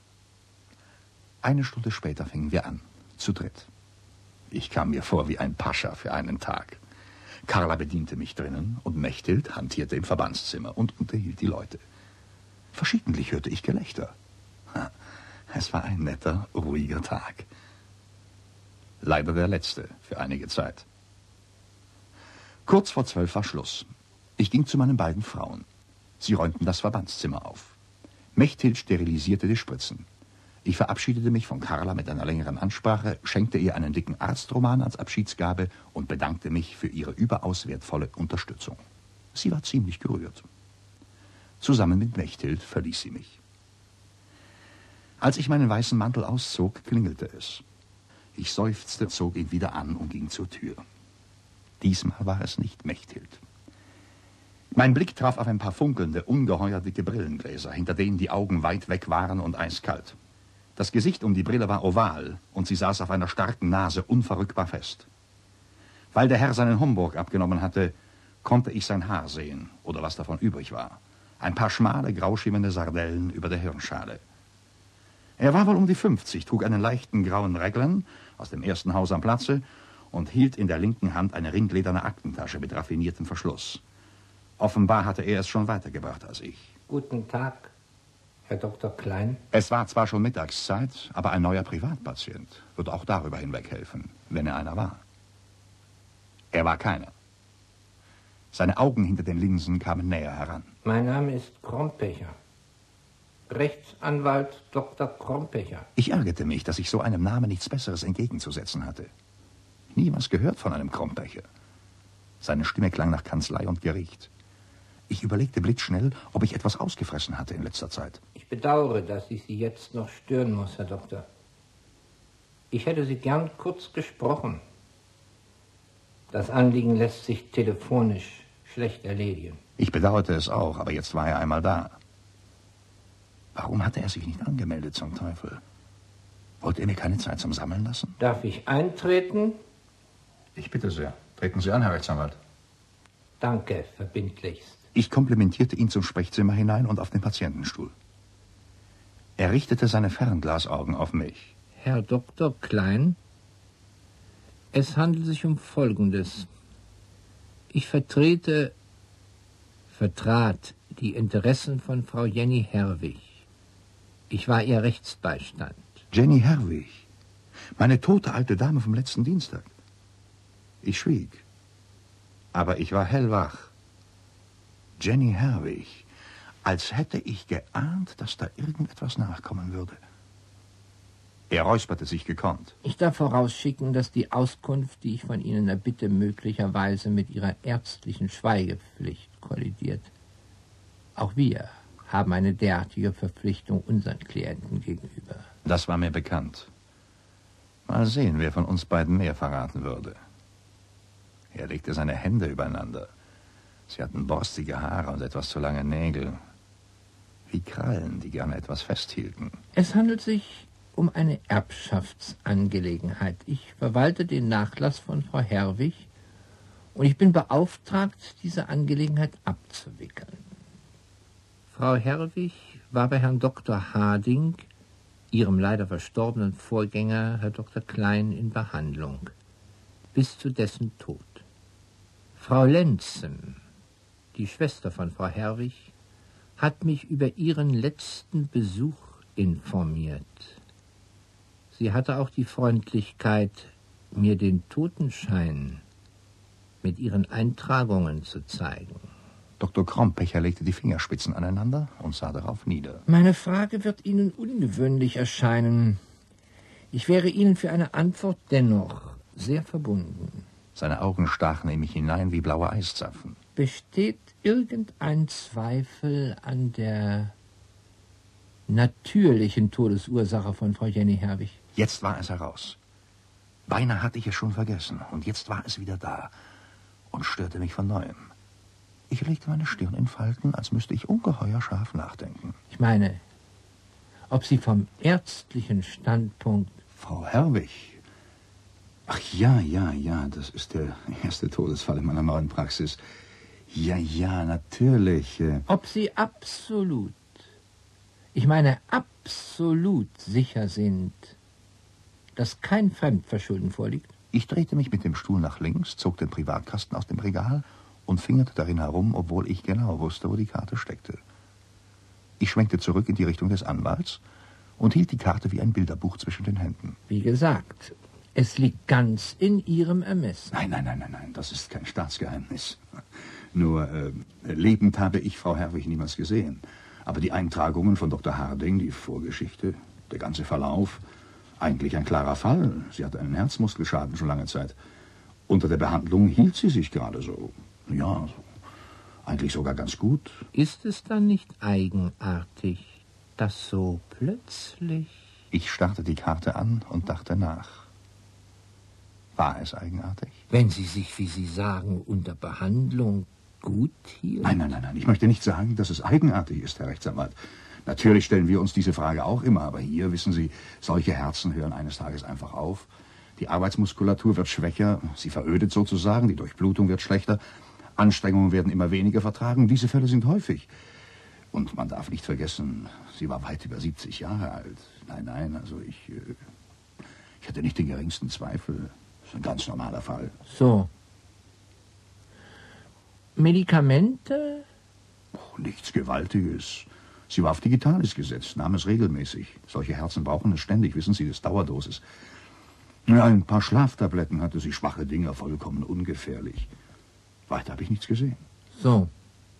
Eine Stunde später fingen wir an, zu dritt. Ich kam mir vor wie ein Pascha für einen Tag. Carla bediente mich drinnen und Mechthild hantierte im Verbandszimmer und unterhielt die Leute. Verschiedentlich hörte ich Gelächter. Es war ein netter, ruhiger Tag. Leider der letzte für einige Zeit. Kurz vor 12 war Schluss. Ich ging zu meinen beiden Frauen. Sie räumten das Verbandszimmer auf. Mechthild sterilisierte die Spritzen. Ich verabschiedete mich von Carla mit einer längeren Ansprache, schenkte ihr einen dicken Arztroman als Abschiedsgabe und bedankte mich für ihre überaus wertvolle Unterstützung. Sie war ziemlich gerührt. Zusammen mit Mechthild verließ sie mich. Als ich meinen weißen Mantel auszog, klingelte es. Ich seufzte, zog ihn wieder an und ging zur Tür. Diesmal war es nicht Mechthild. Mein Blick traf auf ein paar funkelnde, ungeheuer dicke Brillengläser, hinter denen die Augen weit weg waren und eiskalt. Das Gesicht um die Brille war oval und sie saß auf einer starken Nase unverrückbar fest. Weil der Herr seinen Homburg abgenommen hatte, konnte ich sein Haar sehen, oder was davon übrig war. Ein paar schmale, grauschimmernde Sardellen über der Hirnschale. Er war wohl um die 50, trug einen leichten grauen Raglan aus dem ersten Haus am Platze und hielt in der linken Hand eine ringlederne Aktentasche mit raffiniertem Verschluss. Offenbar hatte er es schon weitergebracht als ich. Guten Tag, Herr Dr. Klein. Es war zwar schon Mittagszeit, aber ein neuer Privatpatient wird auch darüber hinweg helfen, wenn er einer war. Er war keiner. Seine Augen hinter den Linsen kamen näher heran. Mein Name ist Krompecher. Rechtsanwalt Dr. Krompecher. Ich ärgerte mich, dass ich so einem Namen nichts Besseres entgegenzusetzen hatte. Nie was gehört von einem Krompecher. Seine Stimme klang nach Kanzlei und Gericht. Ich überlegte blitzschnell, ob ich etwas ausgefressen hatte in letzter Zeit. Ich bedauere, dass ich Sie jetzt noch stören muss, Herr Doktor. Ich hätte Sie gern kurz gesprochen. Das Anliegen lässt sich telefonisch schlecht erledigen. Ich bedauerte es auch, aber jetzt war er einmal da. Warum hatte er sich nicht angemeldet, zum Teufel? Wollte er mir keine Zeit zum Sammeln lassen? Darf ich eintreten? Ich bitte sehr. Treten Sie an, Herr Rechtsanwalt. Danke, verbindlichst. Ich komplimentierte ihn zum Sprechzimmer hinein und auf den Patientenstuhl. Er richtete seine Fernglasaugen auf mich. Herr Dr. Klein, es handelt sich um Folgendes. Ich vertrat die Interessen von Frau Jenny Herwig. Ich war ihr Rechtsbeistand. Jenny Herwig? Meine tote alte Dame vom letzten Dienstag. Ich schwieg. Aber ich war hellwach. Jenny Herwig. Als hätte ich geahnt, dass da irgendetwas nachkommen würde. Er räusperte sich gekonnt. Ich darf vorausschicken, dass die Auskunft, die ich von Ihnen erbitte, möglicherweise mit Ihrer ärztlichen Schweigepflicht kollidiert. Auch wir haben eine derartige Verpflichtung unseren Klienten gegenüber. Das war mir bekannt. Mal sehen, wer von uns beiden mehr verraten würde. Er legte seine Hände übereinander. Sie hatten borstige Haare und etwas zu lange Nägel. Wie Krallen, die gerne etwas festhielten. Es handelt sich um eine Erbschaftsangelegenheit. Ich verwalte den Nachlass von Frau Herwig und ich bin beauftragt, diese Angelegenheit abzuwickeln. Frau Herwig war bei Herrn Dr. Harding, ihrem leider verstorbenen Vorgänger, Herr Dr. Klein, in Behandlung, bis zu dessen Tod. Frau Lenzen, die Schwester von Frau Herwig, hat mich über ihren letzten Besuch informiert. Sie hatte auch die Freundlichkeit, mir den Totenschein mit ihren Eintragungen zu zeigen. Dr. Krompecher legte die Fingerspitzen aneinander und sah darauf nieder. Meine Frage wird Ihnen ungewöhnlich erscheinen. Ich wäre Ihnen für eine Antwort dennoch sehr verbunden. Seine Augen stachen in mich hinein wie blaue Eiszapfen. Besteht irgendein Zweifel an der natürlichen Todesursache von Frau Jenny Herwig? Jetzt war es heraus. Beinahe hatte ich es schon vergessen. Und jetzt war es wieder da und störte mich von Neuem. Ich legte meine Stirn in Falten, als müsste ich ungeheuer scharf nachdenken. Ich meine, ob Sie vom ärztlichen Standpunkt... Frau Herwig? Ach ja, das ist der erste Todesfall in meiner neuen Praxis. Ja, natürlich. Ob Sie absolut, ich meine absolut sicher sind, dass kein Fremdverschulden vorliegt? Ich drehte mich mit dem Stuhl nach links, zog den Privatkasten aus dem Regal und fingerte darin herum, obwohl ich genau wusste, wo die Karte steckte. Ich schwenkte zurück in die Richtung des Anwalts und hielt die Karte wie ein Bilderbuch zwischen den Händen. Wie gesagt, es liegt ganz in Ihrem Ermessen. Nein, das ist kein Staatsgeheimnis. Nur, lebend habe ich Frau Herwig niemals gesehen. Aber die Eintragungen von Dr. Harding, die Vorgeschichte, der ganze Verlauf, eigentlich ein klarer Fall. Sie hatte einen Herzmuskelschaden schon lange Zeit. Unter der Behandlung hielt sie sich gerade so. Ja, eigentlich sogar ganz gut. Ist es dann nicht eigenartig, dass so plötzlich... Ich starrte die Karte an und dachte nach. War es eigenartig? Wenn sie sich, wie Sie sagen, unter Behandlung gut hielt? Nein. Ich möchte nicht sagen, dass es eigenartig ist, Herr Rechtsanwalt. Natürlich stellen wir uns diese Frage auch immer, aber hier, wissen Sie, solche Herzen hören eines Tages einfach auf. Die Arbeitsmuskulatur wird schwächer, sie verödet sozusagen, die Durchblutung wird schlechter, Anstrengungen werden immer weniger vertragen. Diese Fälle sind häufig. Und man darf nicht vergessen, sie war weit über 70 Jahre alt. Nein, also ich hatte nicht den geringsten Zweifel. Das ist ein ganz normaler Fall. So. Medikamente? Oh, nichts Gewaltiges. Sie war auf Digitalis gesetzt, nahm es regelmäßig. Solche Herzen brauchen es ständig, wissen Sie, das ist Dauerdosis. Ja, ein paar Schlaftabletten hatte sie, schwache Dinger, vollkommen ungefährlich. Weiter habe ich nichts gesehen. So.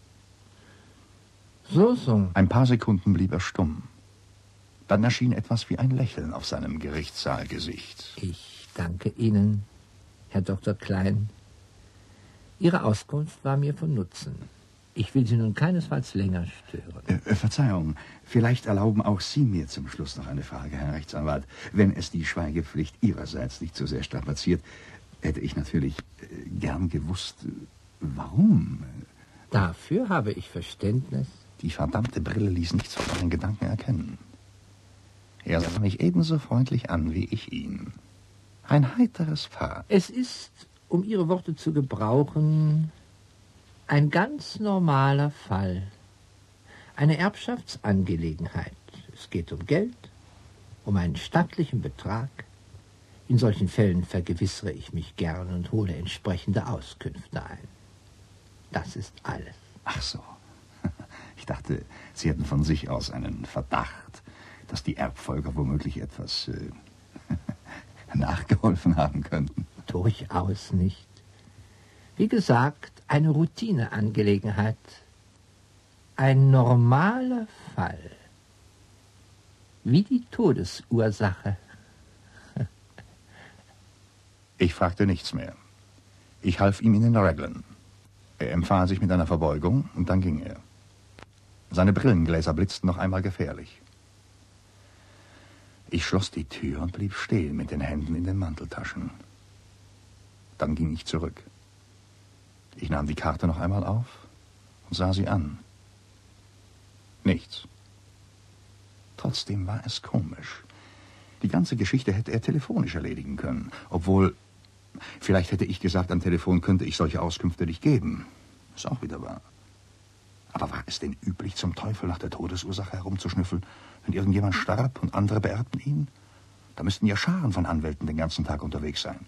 Ein paar Sekunden blieb er stumm. Dann erschien etwas wie ein Lächeln auf seinem Gerichtssaalgesicht. Ich danke Ihnen, Herr Dr. Klein. Ihre Auskunft war mir von Nutzen. Ich will Sie nun keinesfalls länger stören. Verzeihung, vielleicht erlauben auch Sie mir zum Schluss noch eine Frage, Herr Rechtsanwalt. Wenn es die Schweigepflicht Ihrerseits nicht so sehr strapaziert, hätte ich natürlich gern gewusst, warum. Dafür habe ich Verständnis. Die verdammte Brille ließ nichts von meinen Gedanken erkennen. Er sah mich ebenso freundlich an wie ich ihn. Ein heiteres Paar. Es ist, um Ihre Worte zu gebrauchen, ein ganz normaler Fall. Eine Erbschaftsangelegenheit. Es geht um Geld, um einen stattlichen Betrag. In solchen Fällen vergewissere ich mich gern und hole entsprechende Auskünfte ein. Das ist alles. Ach so. Ich dachte, Sie hätten von sich aus einen Verdacht, dass die Erbfolger womöglich etwas nachgeholfen haben könnten. Durchaus nicht. Wie gesagt, eine Routineangelegenheit. Ein normaler Fall. Wie die Todesursache. Ich fragte nichts mehr. Ich half ihm in den Raglan. Er empfahl sich mit einer Verbeugung und dann ging er. Seine Brillengläser blitzten noch einmal gefährlich. Ich schloss die Tür und blieb stehen mit den Händen in den Manteltaschen. Dann ging ich zurück. Ich nahm die Karte noch einmal auf und sah sie an. Nichts. Trotzdem war es komisch. Die ganze Geschichte hätte er telefonisch erledigen können, obwohl, vielleicht hätte ich gesagt, am Telefon könnte ich solche Auskünfte nicht geben. Ist auch wieder wahr. Aber war es denn üblich, zum Teufel nach der Todesursache herumzuschnüffeln, wenn irgendjemand starb und andere beerbten ihn? Da müssten ja Scharen von Anwälten den ganzen Tag unterwegs sein.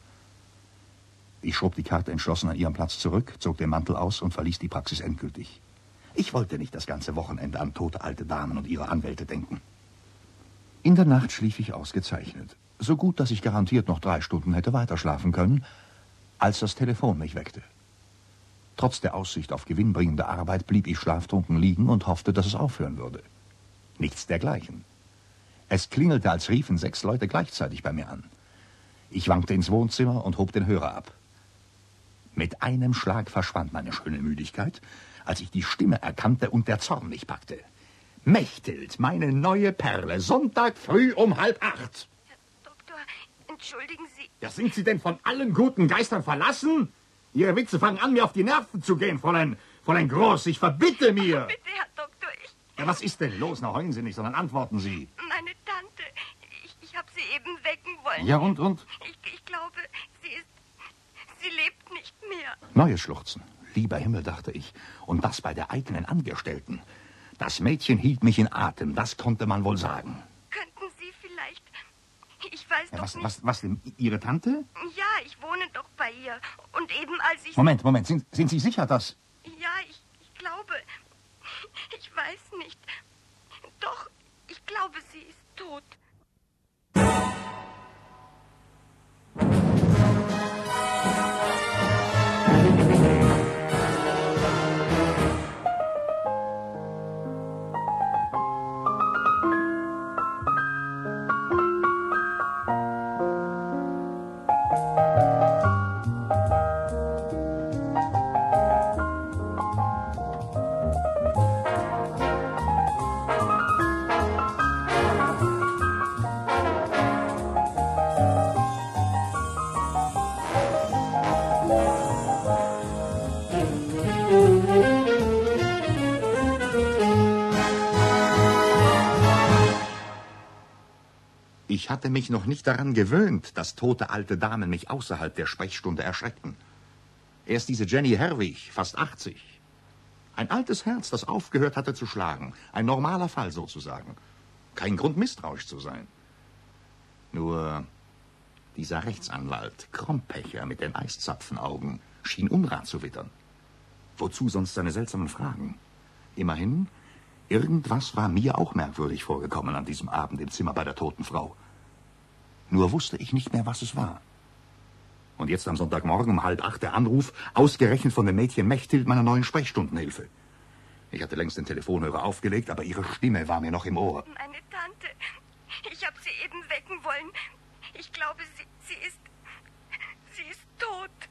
Ich schob die Karte entschlossen an ihren Platz zurück, zog den Mantel aus und verließ die Praxis endgültig. Ich wollte nicht das ganze Wochenende an tote alte Damen und ihre Anwälte denken. In der Nacht schlief ich ausgezeichnet. So gut, dass ich garantiert noch 3 Stunden hätte weiterschlafen können, als das Telefon mich weckte. Trotz der Aussicht auf gewinnbringende Arbeit blieb ich schlaftrunken liegen und hoffte, dass es aufhören würde. Nichts dergleichen. Es klingelte, als riefen 6 Leute gleichzeitig bei mir an. Ich wankte ins Wohnzimmer und hob den Hörer ab. Mit einem Schlag verschwand meine schöne Müdigkeit, als ich die Stimme erkannte und der Zorn mich packte. Mechthild, meine neue Perle, Sonntag früh um 7:30. Herr Doktor, entschuldigen Sie. Ja, sind Sie denn von allen guten Geistern verlassen? Ihre Witze fangen an, mir auf die Nerven zu gehen, Fräulein Groß, ich verbitte mir. Bitte, Herr Doktor, Ja, was ist denn los? Na, heulen Sie nicht, sondern antworten Sie. Meine Tante, ich habe sie eben wecken wollen. Ja, und? Ich glaube, sie lebt nicht mehr. Neues Schluchzen. Lieber Himmel, dachte ich. Und das bei der eigenen Angestellten. Das Mädchen hielt mich in Atem, das konnte man wohl sagen. Könnten Sie vielleicht... Ich weiß Ja, doch nicht... was denn? Ihre Tante? Ja, ich wohne doch bei ihr. Und eben als ich... Moment. Sind Sie sicher, dass... Ja, ich glaube... Ich weiß nicht. Doch, ich glaube, sie ist tot. Ich hatte mich noch nicht daran gewöhnt, dass tote alte Damen mich außerhalb der Sprechstunde erschreckten. Erst diese Jenny Herwig, fast 80. Ein altes Herz, das aufgehört hatte zu schlagen. Ein normaler Fall sozusagen. Kein Grund, misstrauisch zu sein. Nur dieser Rechtsanwalt, Krompecher mit den Eiszapfenaugen, schien Unrat zu wittern. Wozu sonst seine seltsamen Fragen? Immerhin, irgendwas war mir auch merkwürdig vorgekommen an diesem Abend im Zimmer bei der toten Frau. Nur wusste ich nicht mehr, was es war. Und jetzt am Sonntagmorgen um 7:30 der Anruf, ausgerechnet von dem Mädchen Mechthild, meiner neuen Sprechstundenhilfe. Ich hatte längst den Telefonhörer aufgelegt, aber ihre Stimme war mir noch im Ohr. Meine Tante, ich habe sie eben wecken wollen. Ich glaube, sie ist tot.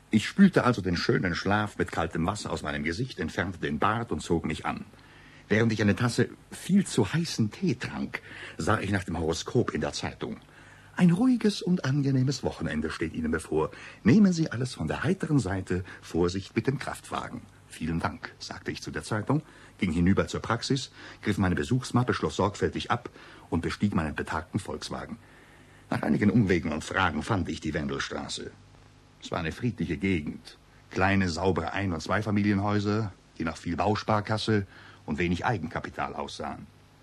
Ich spülte also den schönen Schlaf mit kaltem Wasser aus meinem Gesicht, entfernte den Bart und zog mich an. Während ich eine Tasse viel zu heißen Tee trank, sah ich nach dem Horoskop in der Zeitung. Ein ruhiges und angenehmes Wochenende steht Ihnen bevor. Nehmen Sie alles von der heiteren Seite, Vorsicht mit dem Kraftwagen. Vielen Dank, sagte ich zu der Zeitung, ging hinüber zur Praxis, griff meine Besuchsmappe, schloss sorgfältig ab und bestieg meinen betagten Volkswagen. Nach einigen Umwegen und Fragen fand ich die Wendelstraße. Es war eine friedliche Gegend. Kleine, saubere Ein- und Zweifamilienhäuser, die nach viel Bausparkasse und wenig Eigenkapital aussahen.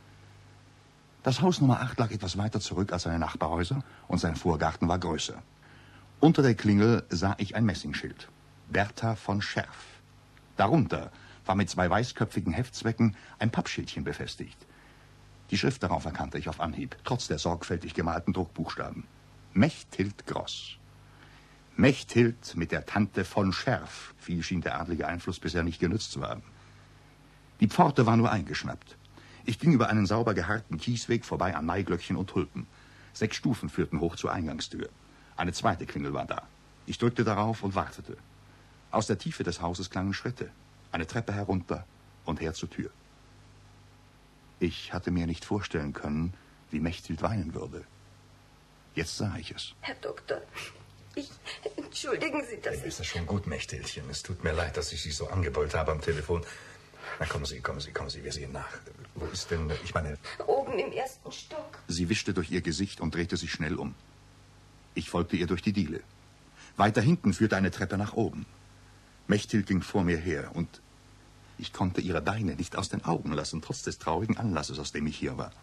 Das Haus Nummer 8 lag etwas weiter zurück als seine Nachbarhäuser und sein Vorgarten war größer. Unter der Klingel sah ich ein Messingschild. Bertha von Scherf. Darunter war mit 2 weißköpfigen Heftzwecken ein Pappschildchen befestigt. Die Schrift darauf erkannte ich auf Anhieb, trotz der sorgfältig gemalten Druckbuchstaben. Mechthild Gross. Mechthild mit der Tante von Scherf. Viel schien der adlige Einfluss bisher nicht genützt zu haben. Die Pforte war nur eingeschnappt. Ich ging über einen sauber geharkten Kiesweg vorbei an Maiglöckchen und Tulpen. 6 Stufen führten hoch zur Eingangstür. Eine zweite Klingel war da. Ich drückte darauf und wartete. Aus der Tiefe des Hauses klangen Schritte. Eine Treppe herunter und her zur Tür. Ich hatte mir nicht vorstellen können, wie Mechthild weinen würde. Jetzt sah ich es. Herr Doktor, entschuldigen Sie, dass Ist das schon gut, Mechthildchen? Es tut mir leid, dass ich Sie so angebrüllt habe am Telefon. Na, kommen Sie, wir sehen nach. Wo ist denn, ich meine... Oben im 1. Stock. Sie wischte durch ihr Gesicht und drehte sich schnell um. Ich folgte ihr durch die Diele. Weiter hinten führte eine Treppe nach oben. Mechthild ging vor mir her und ich konnte ihre Beine nicht aus den Augen lassen, trotz des traurigen Anlasses, aus dem ich hier war.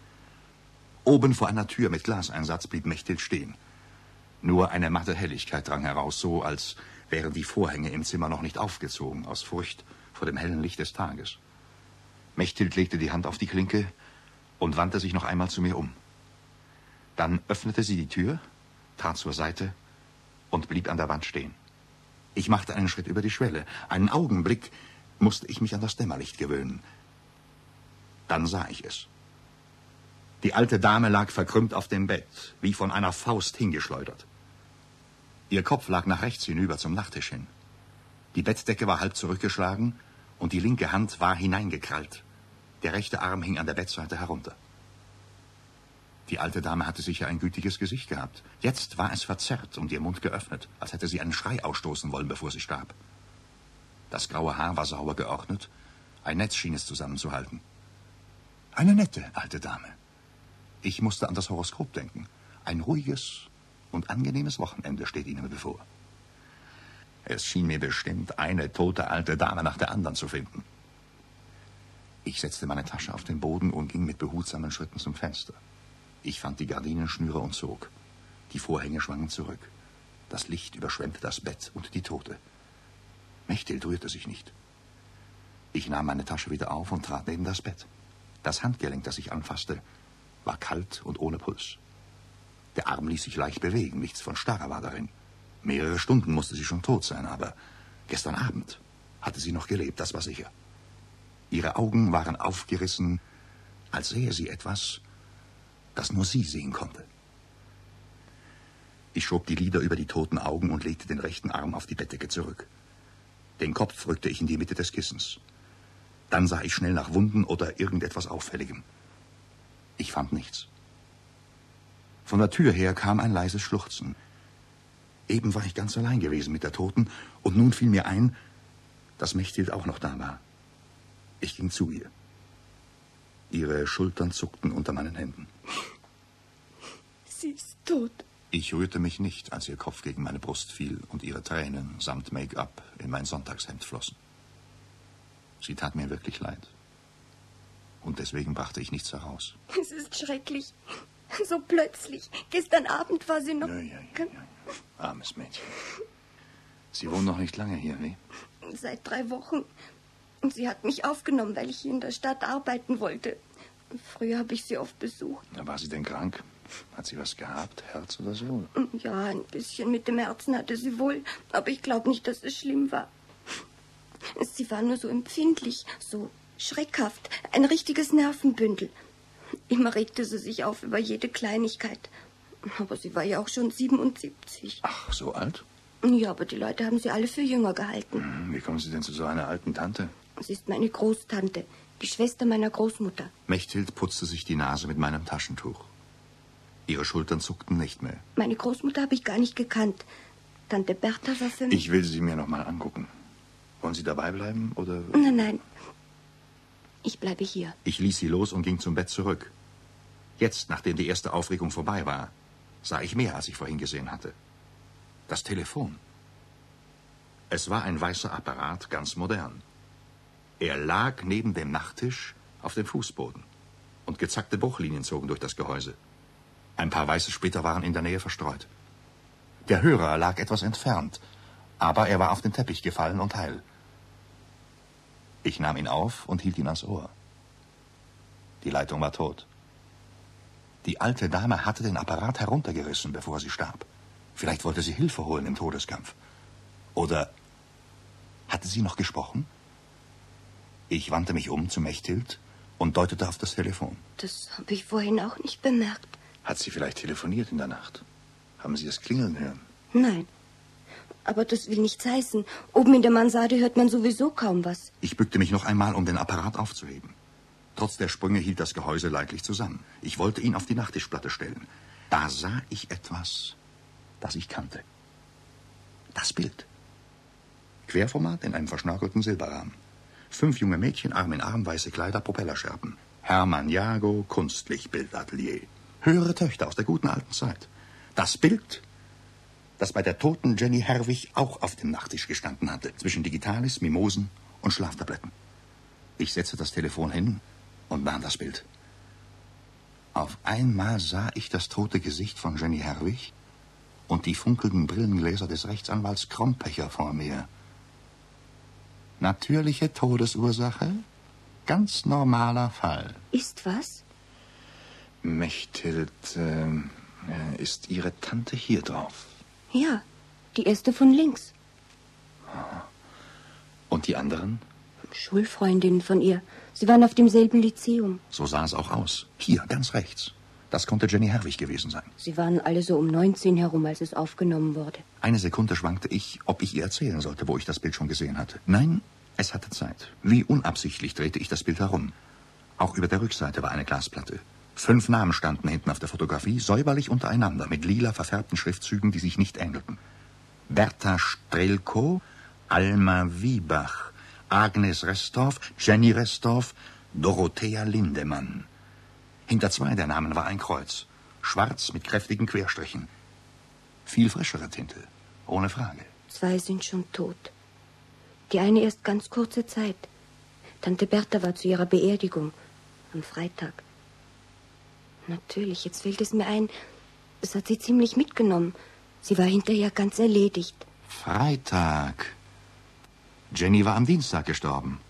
Oben vor einer Tür mit Glaseinsatz blieb Mechthild stehen. Nur eine matte Helligkeit drang heraus, so als wären die Vorhänge im Zimmer noch nicht aufgezogen, aus Furcht vor dem hellen Licht des Tages. Mechthild legte die Hand auf die Klinke und wandte sich noch einmal zu mir um. Dann öffnete sie die Tür, trat zur Seite und blieb an der Wand stehen. Ich machte einen Schritt über die Schwelle. Einen Augenblick musste ich mich an das Dämmerlicht gewöhnen. Dann sah ich es. Die alte Dame lag verkrümmt auf dem Bett, wie von einer Faust hingeschleudert. Ihr Kopf lag nach rechts hinüber zum Nachttisch hin. Die Bettdecke war halb zurückgeschlagen und die linke Hand war hineingekrallt. Der rechte Arm hing an der Bettseite herunter. Die alte Dame hatte sicher ein gütiges Gesicht gehabt. Jetzt war es verzerrt und ihr Mund geöffnet, als hätte sie einen Schrei ausstoßen wollen, bevor sie starb. Das graue Haar war sauber geordnet. Ein Netz schien es zusammenzuhalten. Eine nette alte Dame. Ich musste an das Horoskop denken. Ein ruhiges und angenehmes Wochenende steht Ihnen bevor. Es schien mir bestimmt, eine tote alte Dame nach der anderen zu finden. Ich setzte meine Tasche auf den Boden und ging mit behutsamen Schritten zum Fenster. Ich fand die Gardinenschnüre und zog. Die Vorhänge schwangen zurück. Das Licht überschwemmte das Bett und die Tote. Mechthild rührte sich nicht. Ich nahm meine Tasche wieder auf und trat neben das Bett. Das Handgelenk, das ich anfasste, war kalt und ohne Puls. Der Arm ließ sich leicht bewegen, nichts von Starre war darin. Mehrere Stunden musste sie schon tot sein, aber gestern Abend hatte sie noch gelebt, das war sicher. Ihre Augen waren aufgerissen, als sähe sie etwas, das nur sie sehen konnte. Ich schob die Lider über die toten Augen und legte den rechten Arm auf die Bettdecke zurück. Den Kopf rückte ich in die Mitte des Kissens. Dann sah ich schnell nach Wunden oder irgendetwas Auffälligem. Ich fand nichts. Von der Tür her kam ein leises Schluchzen. Eben war ich ganz allein gewesen mit der Toten und nun fiel mir ein, dass Mechthild auch noch da war. Ich ging zu ihr. Ihre Schultern zuckten unter meinen Händen. Sie ist tot. Ich rührte mich nicht, als ihr Kopf gegen meine Brust fiel und ihre Tränen samt Make-up in mein Sonntagshemd flossen. Sie tat mir wirklich leid. Und deswegen brachte ich nichts heraus. Es ist schrecklich. So plötzlich. Gestern Abend war sie noch... Ja. Armes Mädchen. Sie wohnt noch nicht lange hier, wie? Seit 3 Wochen. Und sie hat mich aufgenommen, weil ich hier in der Stadt arbeiten wollte. Früher habe ich sie oft besucht. Na, war sie denn krank? Hat sie was gehabt? Herz oder so? Ja, ein bisschen mit dem Herzen hatte sie wohl. Aber ich glaube nicht, dass es schlimm war. Sie war nur so empfindlich, so schreckhaft. Ein richtiges Nervenbündel. Immer regte sie sich auf über jede Kleinigkeit. Aber sie war ja auch schon 77. Ach, so alt? Ja, aber die Leute haben sie alle für jünger gehalten. Wie kommen Sie denn zu so einer alten Tante? Sie ist meine Großtante, die Schwester meiner Großmutter. Mechthild putzte sich die Nase mit meinem Taschentuch. Ihre Schultern zuckten nicht mehr. Meine Großmutter habe ich gar nicht gekannt. Tante Bertha war für mich... Ich will sie mir noch mal angucken. Wollen Sie dabei bleiben, oder... Nein, nein. Ich bleibe hier. Ich ließ sie los und ging zum Bett zurück. Jetzt, nachdem die erste Aufregung vorbei war, sah ich mehr, als ich vorhin gesehen hatte. Das Telefon. Es war ein weißer Apparat, ganz modern. Er lag neben dem Nachttisch auf dem Fußboden und gezackte Bruchlinien zogen durch das Gehäuse. Ein paar weiße Splitter waren in der Nähe verstreut. Der Hörer lag etwas entfernt, aber er war auf den Teppich gefallen und heil. Ich nahm ihn auf und hielt ihn ans Ohr. Die Leitung war tot. Die alte Dame hatte den Apparat heruntergerissen, bevor sie starb. Vielleicht wollte sie Hilfe holen im Todeskampf. Oder hatte sie noch gesprochen? Ich wandte mich um zu Mechthild und deutete auf das Telefon. Das habe ich vorhin auch nicht bemerkt. Hat sie vielleicht telefoniert in der Nacht? Haben Sie das Klingeln hören? Nein. Aber das will nichts heißen. Oben in der Mansarde hört man sowieso kaum was. Ich bückte mich noch einmal, um den Apparat aufzuheben. Trotz der Sprünge hielt das Gehäuse leidlich zusammen. Ich wollte ihn auf die Nachttischplatte stellen. Da sah ich etwas, das ich kannte. Das Bild. Querformat in einem verschnörkelten Silberrahmen. 5 junge Mädchen, Arm in Arm, weiße Kleider, Propellerscherben. Hermann Jago, Kunstlichtbildatelier. Höhere Töchter aus der guten alten Zeit. Das Bild, das bei der toten Jenny Herwig auch auf dem Nachttisch gestanden hatte, zwischen Digitalis, Mimosen und Schlaftabletten. Ich setzte das Telefon hin und nahm das Bild. Auf einmal sah ich das tote Gesicht von Jenny Herwig und die funkelnden Brillengläser des Rechtsanwalts Krompecher vor mir. Natürliche Todesursache, ganz normaler Fall. Ist was? Mechthild, ist Ihre Tante hier drauf? Ja, die erste von links. Und die anderen? Schulfreundinnen von ihr. Sie waren auf demselben Lyzeum. So sah es auch aus. Hier, ganz rechts. Das konnte Jenny Herwig gewesen sein. Sie waren alle so um 19 herum, als es aufgenommen wurde. Eine Sekunde schwankte ich, ob ich ihr erzählen sollte, wo ich das Bild schon gesehen hatte. Nein, es hatte Zeit. Wie unabsichtlich drehte ich das Bild herum. Auch über der Rückseite war eine Glasplatte. 5 Namen standen hinten auf der Fotografie, säuberlich untereinander, mit lila verfärbten Schriftzügen, die sich nicht ähnelten. Bertha Strelko, Alma Wiebach, Agnes Restorff, Jenny Restorff, Dorothea Lindemann. Hinter 2 der Namen war ein Kreuz, schwarz mit kräftigen Querstrichen. Viel frischere Tinte, ohne Frage. 2 sind schon tot. Die eine erst ganz kurze Zeit. Tante Bertha war zu ihrer Beerdigung am Freitag. Natürlich, jetzt fällt es mir ein, es hat sie ziemlich mitgenommen. Sie war hinterher ganz erledigt. Freitag. Jenny war am Dienstag gestorben.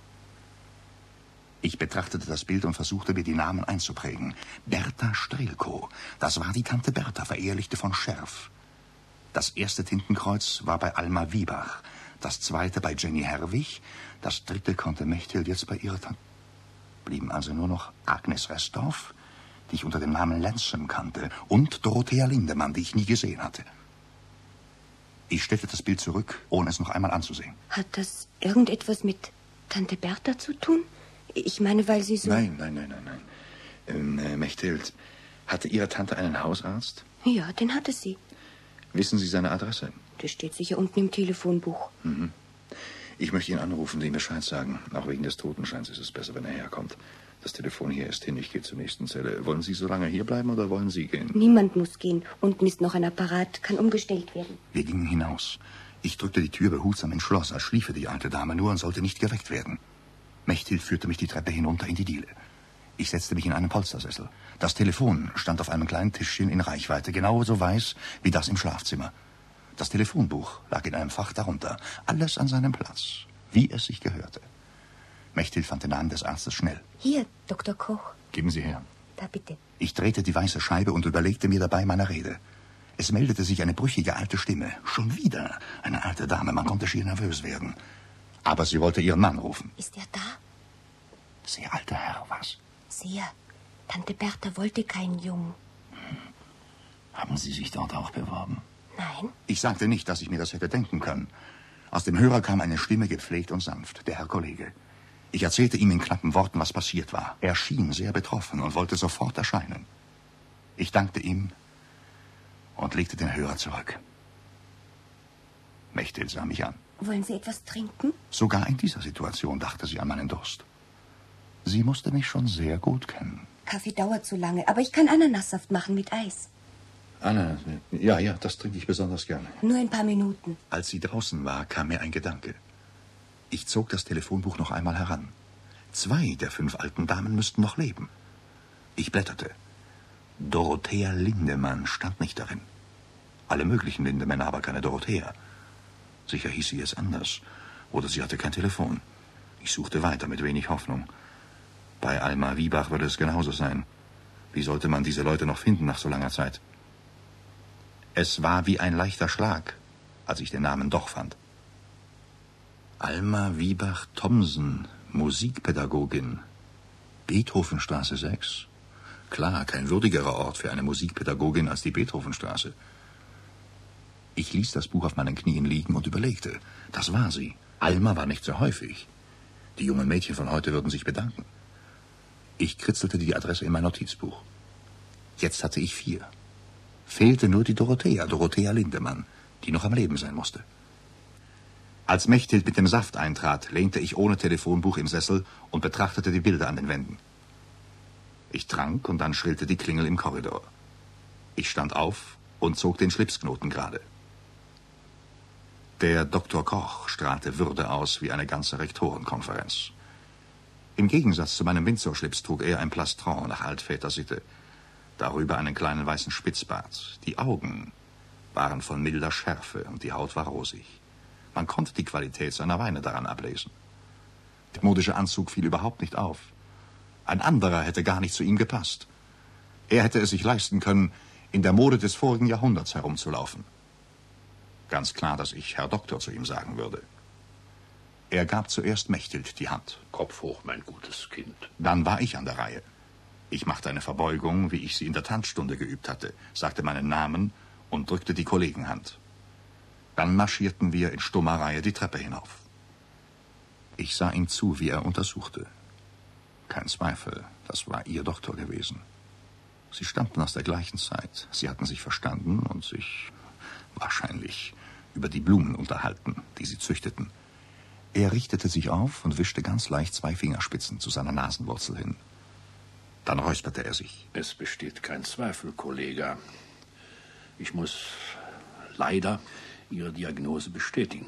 Ich betrachtete das Bild und versuchte, mir die Namen einzuprägen. Bertha Strelko, das war die Tante Bertha, Verehelichte von Scherf. Das erste Tintenkreuz war bei Alma Wiebach, das zweite bei Jenny Herwig, das dritte konnte Mechthild jetzt bei ihrer Tante. Blieben also nur noch Agnes Restorff, die ich unter dem Namen Lansom kannte, und Dorothea Lindemann, die ich nie gesehen hatte. Ich stellte das Bild zurück, ohne es noch einmal anzusehen. Hat das irgendetwas mit Tante Bertha zu tun? Ich meine, weil sie so... Nein. Mechthild, hatte Ihre Tante einen Hausarzt? Ja, den hatte sie. Wissen Sie seine Adresse? Das steht sicher unten im Telefonbuch. Mhm. Ich möchte ihn anrufen, ihm Bescheid sagen. Auch wegen des Totenscheins ist es besser, wenn er herkommt. Das Telefon hier ist hin, ich gehe zur nächsten Zelle. Wollen Sie so lange hier bleiben oder wollen Sie gehen? Niemand muss gehen. Unten ist noch ein Apparat, kann umgestellt werden. Wir gingen hinaus. Ich drückte die Tür behutsam ins Schloss, als schliefe die alte Dame nur und sollte nicht geweckt werden. Mechthild führte mich die Treppe hinunter in die Diele. Ich setzte mich in einen Polstersessel. Das Telefon stand auf einem kleinen Tischchen in Reichweite, genauso weiß wie das im Schlafzimmer. Das Telefonbuch lag in einem Fach darunter. Alles an seinem Platz, wie es sich gehörte. Mechthild fand den Namen des Arztes schnell. Hier, Dr. Koch. Geben Sie her. Da bitte. Ich drehte die weiße Scheibe und überlegte mir dabei meine Rede. Es meldete sich eine brüchige alte Stimme. Schon wieder eine alte Dame, man konnte schier nervös werden. Aber sie wollte ihren Mann rufen. Ist er da? Sehr alter Herr, was? Sehr. Tante Bertha wollte keinen Jungen. Haben Sie sich dort auch beworben? Nein. Ich sagte nicht, dass ich mir das hätte denken können. Aus dem Hörer kam eine Stimme, gepflegt und sanft, der Herr Kollege. Ich erzählte ihm in knappen Worten, was passiert war. Er schien sehr betroffen und wollte sofort erscheinen. Ich dankte ihm und legte den Hörer zurück. Mechthild sah mich an. Wollen Sie etwas trinken? Sogar in dieser Situation dachte sie an meinen Durst. Sie musste mich schon sehr gut kennen. Kaffee dauert zu lange, aber ich kann Ananassaft machen mit Eis. Ananas, ja, das trinke ich besonders gerne. Nur ein paar Minuten. Als sie draußen war, kam mir ein Gedanke. Ich zog das Telefonbuch noch einmal heran. 2 der 5 alten Damen müssten noch leben. Ich blätterte. Dorothea Lindemann stand nicht darin. Alle möglichen Lindemänner, aber keine Dorothea. Sicher hieß sie es anders. Oder sie hatte kein Telefon. Ich suchte weiter mit wenig Hoffnung. Bei Alma Wiebach würde es genauso sein. Wie sollte man diese Leute noch finden nach so langer Zeit? Es war wie ein leichter Schlag, als ich den Namen doch fand. Alma Wiebach Thomsen, Musikpädagogin. Beethovenstraße 6. Klar, kein würdigerer Ort für eine Musikpädagogin als die Beethovenstraße. Ich ließ das Buch auf meinen Knien liegen und überlegte. Das war sie. Alma war nicht so häufig. Die jungen Mädchen von heute würden sich bedanken. Ich kritzelte die Adresse in mein Notizbuch. Jetzt hatte ich 4. Fehlte nur die Dorothea Lindemann, die noch am Leben sein musste. Als Mechthild mit dem Saft eintrat, lehnte ich ohne Telefonbuch im Sessel und betrachtete die Bilder an den Wänden. Ich trank und dann schrillte die Klingel im Korridor. Ich stand auf und zog den Schlipsknoten gerade. Der Dr. Koch strahlte Würde aus wie eine ganze Rektorenkonferenz. Im Gegensatz zu meinem Windsor-Schlips trug er ein Plastron nach Altvätersitte, darüber einen kleinen weißen Spitzbart. Die Augen waren von milder Schärfe und die Haut war rosig. Man konnte die Qualität seiner Weine daran ablesen. Der modische Anzug fiel überhaupt nicht auf. Ein anderer hätte gar nicht zu ihm gepasst. Er hätte es sich leisten können, in der Mode des vorigen Jahrhunderts herumzulaufen. Ganz klar, dass ich Herr Doktor zu ihm sagen würde. Er gab zuerst Mechthild die Hand. Kopf hoch, mein gutes Kind. Dann war ich an der Reihe. Ich machte eine Verbeugung, wie ich sie in der Tanzstunde geübt hatte, sagte meinen Namen und drückte die Kollegenhand. Dann marschierten wir in stummer Reihe die Treppe hinauf. Ich sah ihm zu, wie er untersuchte. Kein Zweifel, das war ihr Doktor gewesen. Sie stammten aus der gleichen Zeit. Sie hatten sich verstanden und sich wahrscheinlich über die Blumen unterhalten, die sie züchteten. Er richtete sich auf und wischte ganz leicht 2 Fingerspitzen zu seiner Nasenwurzel hin. Dann räusperte er sich. Es besteht kein Zweifel, Kollege. Ich muss leider Ihre Diagnose bestätigen.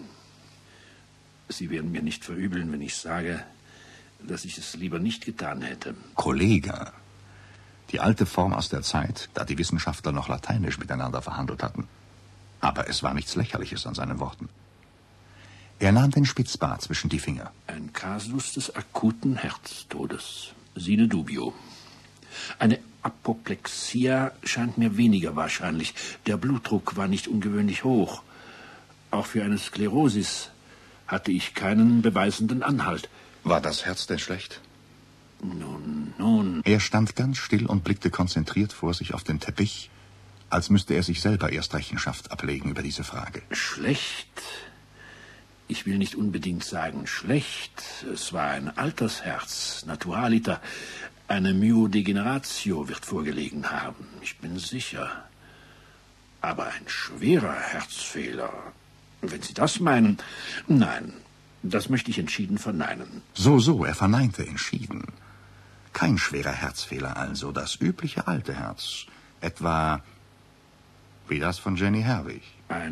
Sie werden mir nicht verübeln, wenn ich sage, dass ich es lieber nicht getan hätte. Kollege. Die alte Form aus der Zeit, da die Wissenschaftler noch lateinisch miteinander verhandelt hatten. Aber es war nichts Lächerliches an seinen Worten. Er nahm den Spitzbart zwischen die Finger. Ein Kasus des akuten Herztodes. Sine dubio. Eine Apoplexia scheint mir weniger wahrscheinlich. Der Blutdruck war nicht ungewöhnlich hoch. Auch für eine Sklerosis hatte ich keinen beweisenden Anhalt. War das Herz denn schlecht? Nun. Er stand ganz still und blickte konzentriert vor sich auf den Teppich, als müsste er sich selber erst Rechenschaft ablegen über diese Frage. Schlecht? Ich will nicht unbedingt sagen schlecht. Es war ein Altersherz, Naturaliter. Eine Myodegeneratio wird vorgelegen haben. Ich bin sicher. Aber ein schwerer Herzfehler. Wenn Sie das meinen... Nein, das möchte ich entschieden verneinen. So, er verneinte entschieden. Kein schwerer Herzfehler also, das übliche alte Herz. Etwa wie das von Jenny Herwig.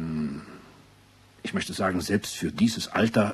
Ich möchte sagen, selbst für dieses Alter...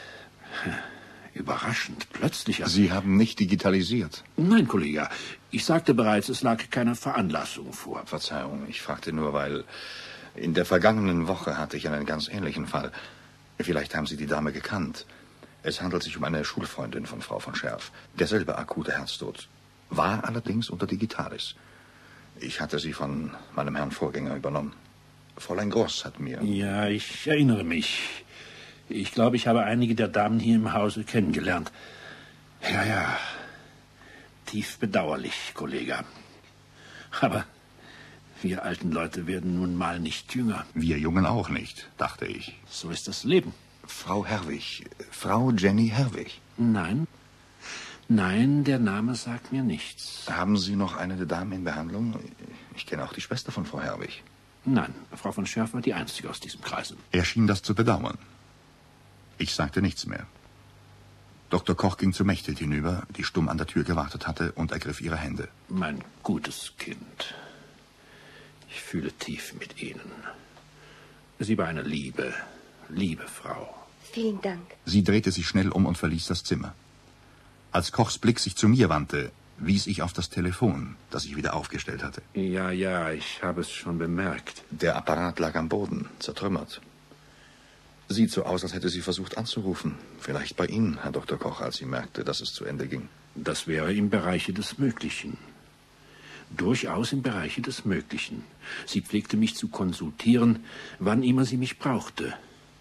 Überraschend, plötzlich... Sie haben nicht digitalisiert? Nein, Kollege. Ich sagte bereits, es lag keine Veranlassung vor. Verzeihung, ich fragte nur, weil in der vergangenen Woche hatte ich einen ganz ähnlichen Fall. Vielleicht haben Sie die Dame gekannt. Es handelt sich um eine Schulfreundin von Frau von Scherf. Derselbe akute Herztod. War allerdings unter Digitalis. Ich hatte sie von meinem Herrn Vorgänger übernommen. Fräulein Gross hat mir... Ja, ich erinnere mich. Ich glaube, ich habe einige der Damen hier im Hause kennengelernt. Ja. Tief bedauerlich, Kollege. Aber Wir alten Leute werden nun mal nicht jünger. Wir Jungen auch nicht, dachte ich. So ist das Leben. Frau Herwig, Frau Jenny Herwig. Nein. Nein, der Name sagt mir nichts. Haben Sie noch eine der Damen in Behandlung? Ich kenne auch die Schwester von Frau Herwig. Nein, Frau von Scherf war die einzige aus diesem Kreise. Er schien das zu bedauern. Ich sagte nichts mehr. Dr. Koch ging zu Mechthild hinüber, die stumm an der Tür gewartet hatte, und ergriff ihre Hände. Mein gutes Kind, ich fühle tief mit Ihnen. Sie war eine liebe Frau. Vielen Dank. Sie drehte sich schnell um und verließ das Zimmer. Als Kochs Blick sich zu mir wandte, wies ich auf das Telefon, das ich wieder aufgestellt hatte. Ja, ich habe es schon bemerkt. Der Apparat lag am Boden, zertrümmert. Sieht so aus, als hätte sie versucht anzurufen. Vielleicht bei Ihnen, Herr Dr. Koch, als sie merkte, dass es zu Ende ging. Das wäre im Bereiche des Möglichen. Durchaus im Bereiche des Möglichen. Sie pflegte mich zu konsultieren, wann immer sie mich brauchte.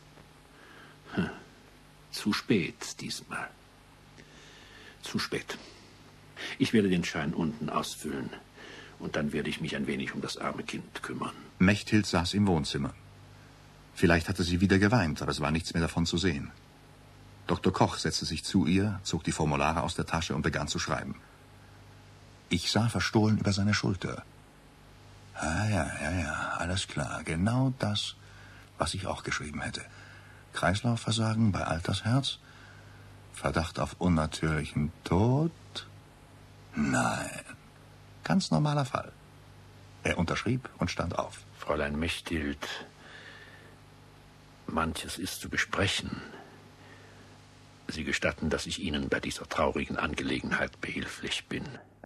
Zu spät diesmal. Zu spät. Ich werde den Schein unten ausfüllen. Und dann werde ich mich ein wenig um das arme Kind kümmern. Mechthild saß im Wohnzimmer. Vielleicht hatte sie wieder geweint, aber es war nichts mehr davon zu sehen. Dr. Koch setzte sich zu ihr, zog die Formulare aus der Tasche und begann zu schreiben. Ich sah verstohlen über seine Schulter. Ja, alles klar. Genau das, was ich auch geschrieben hätte. Kreislaufversagen bei Altersherz? Verdacht auf unnatürlichen Tod? Nein. Ganz normaler Fall. Er unterschrieb und stand auf. Fräulein Mechthild, manches ist zu besprechen. Sie gestatten, dass ich Ihnen bei dieser traurigen Angelegenheit behilflich bin.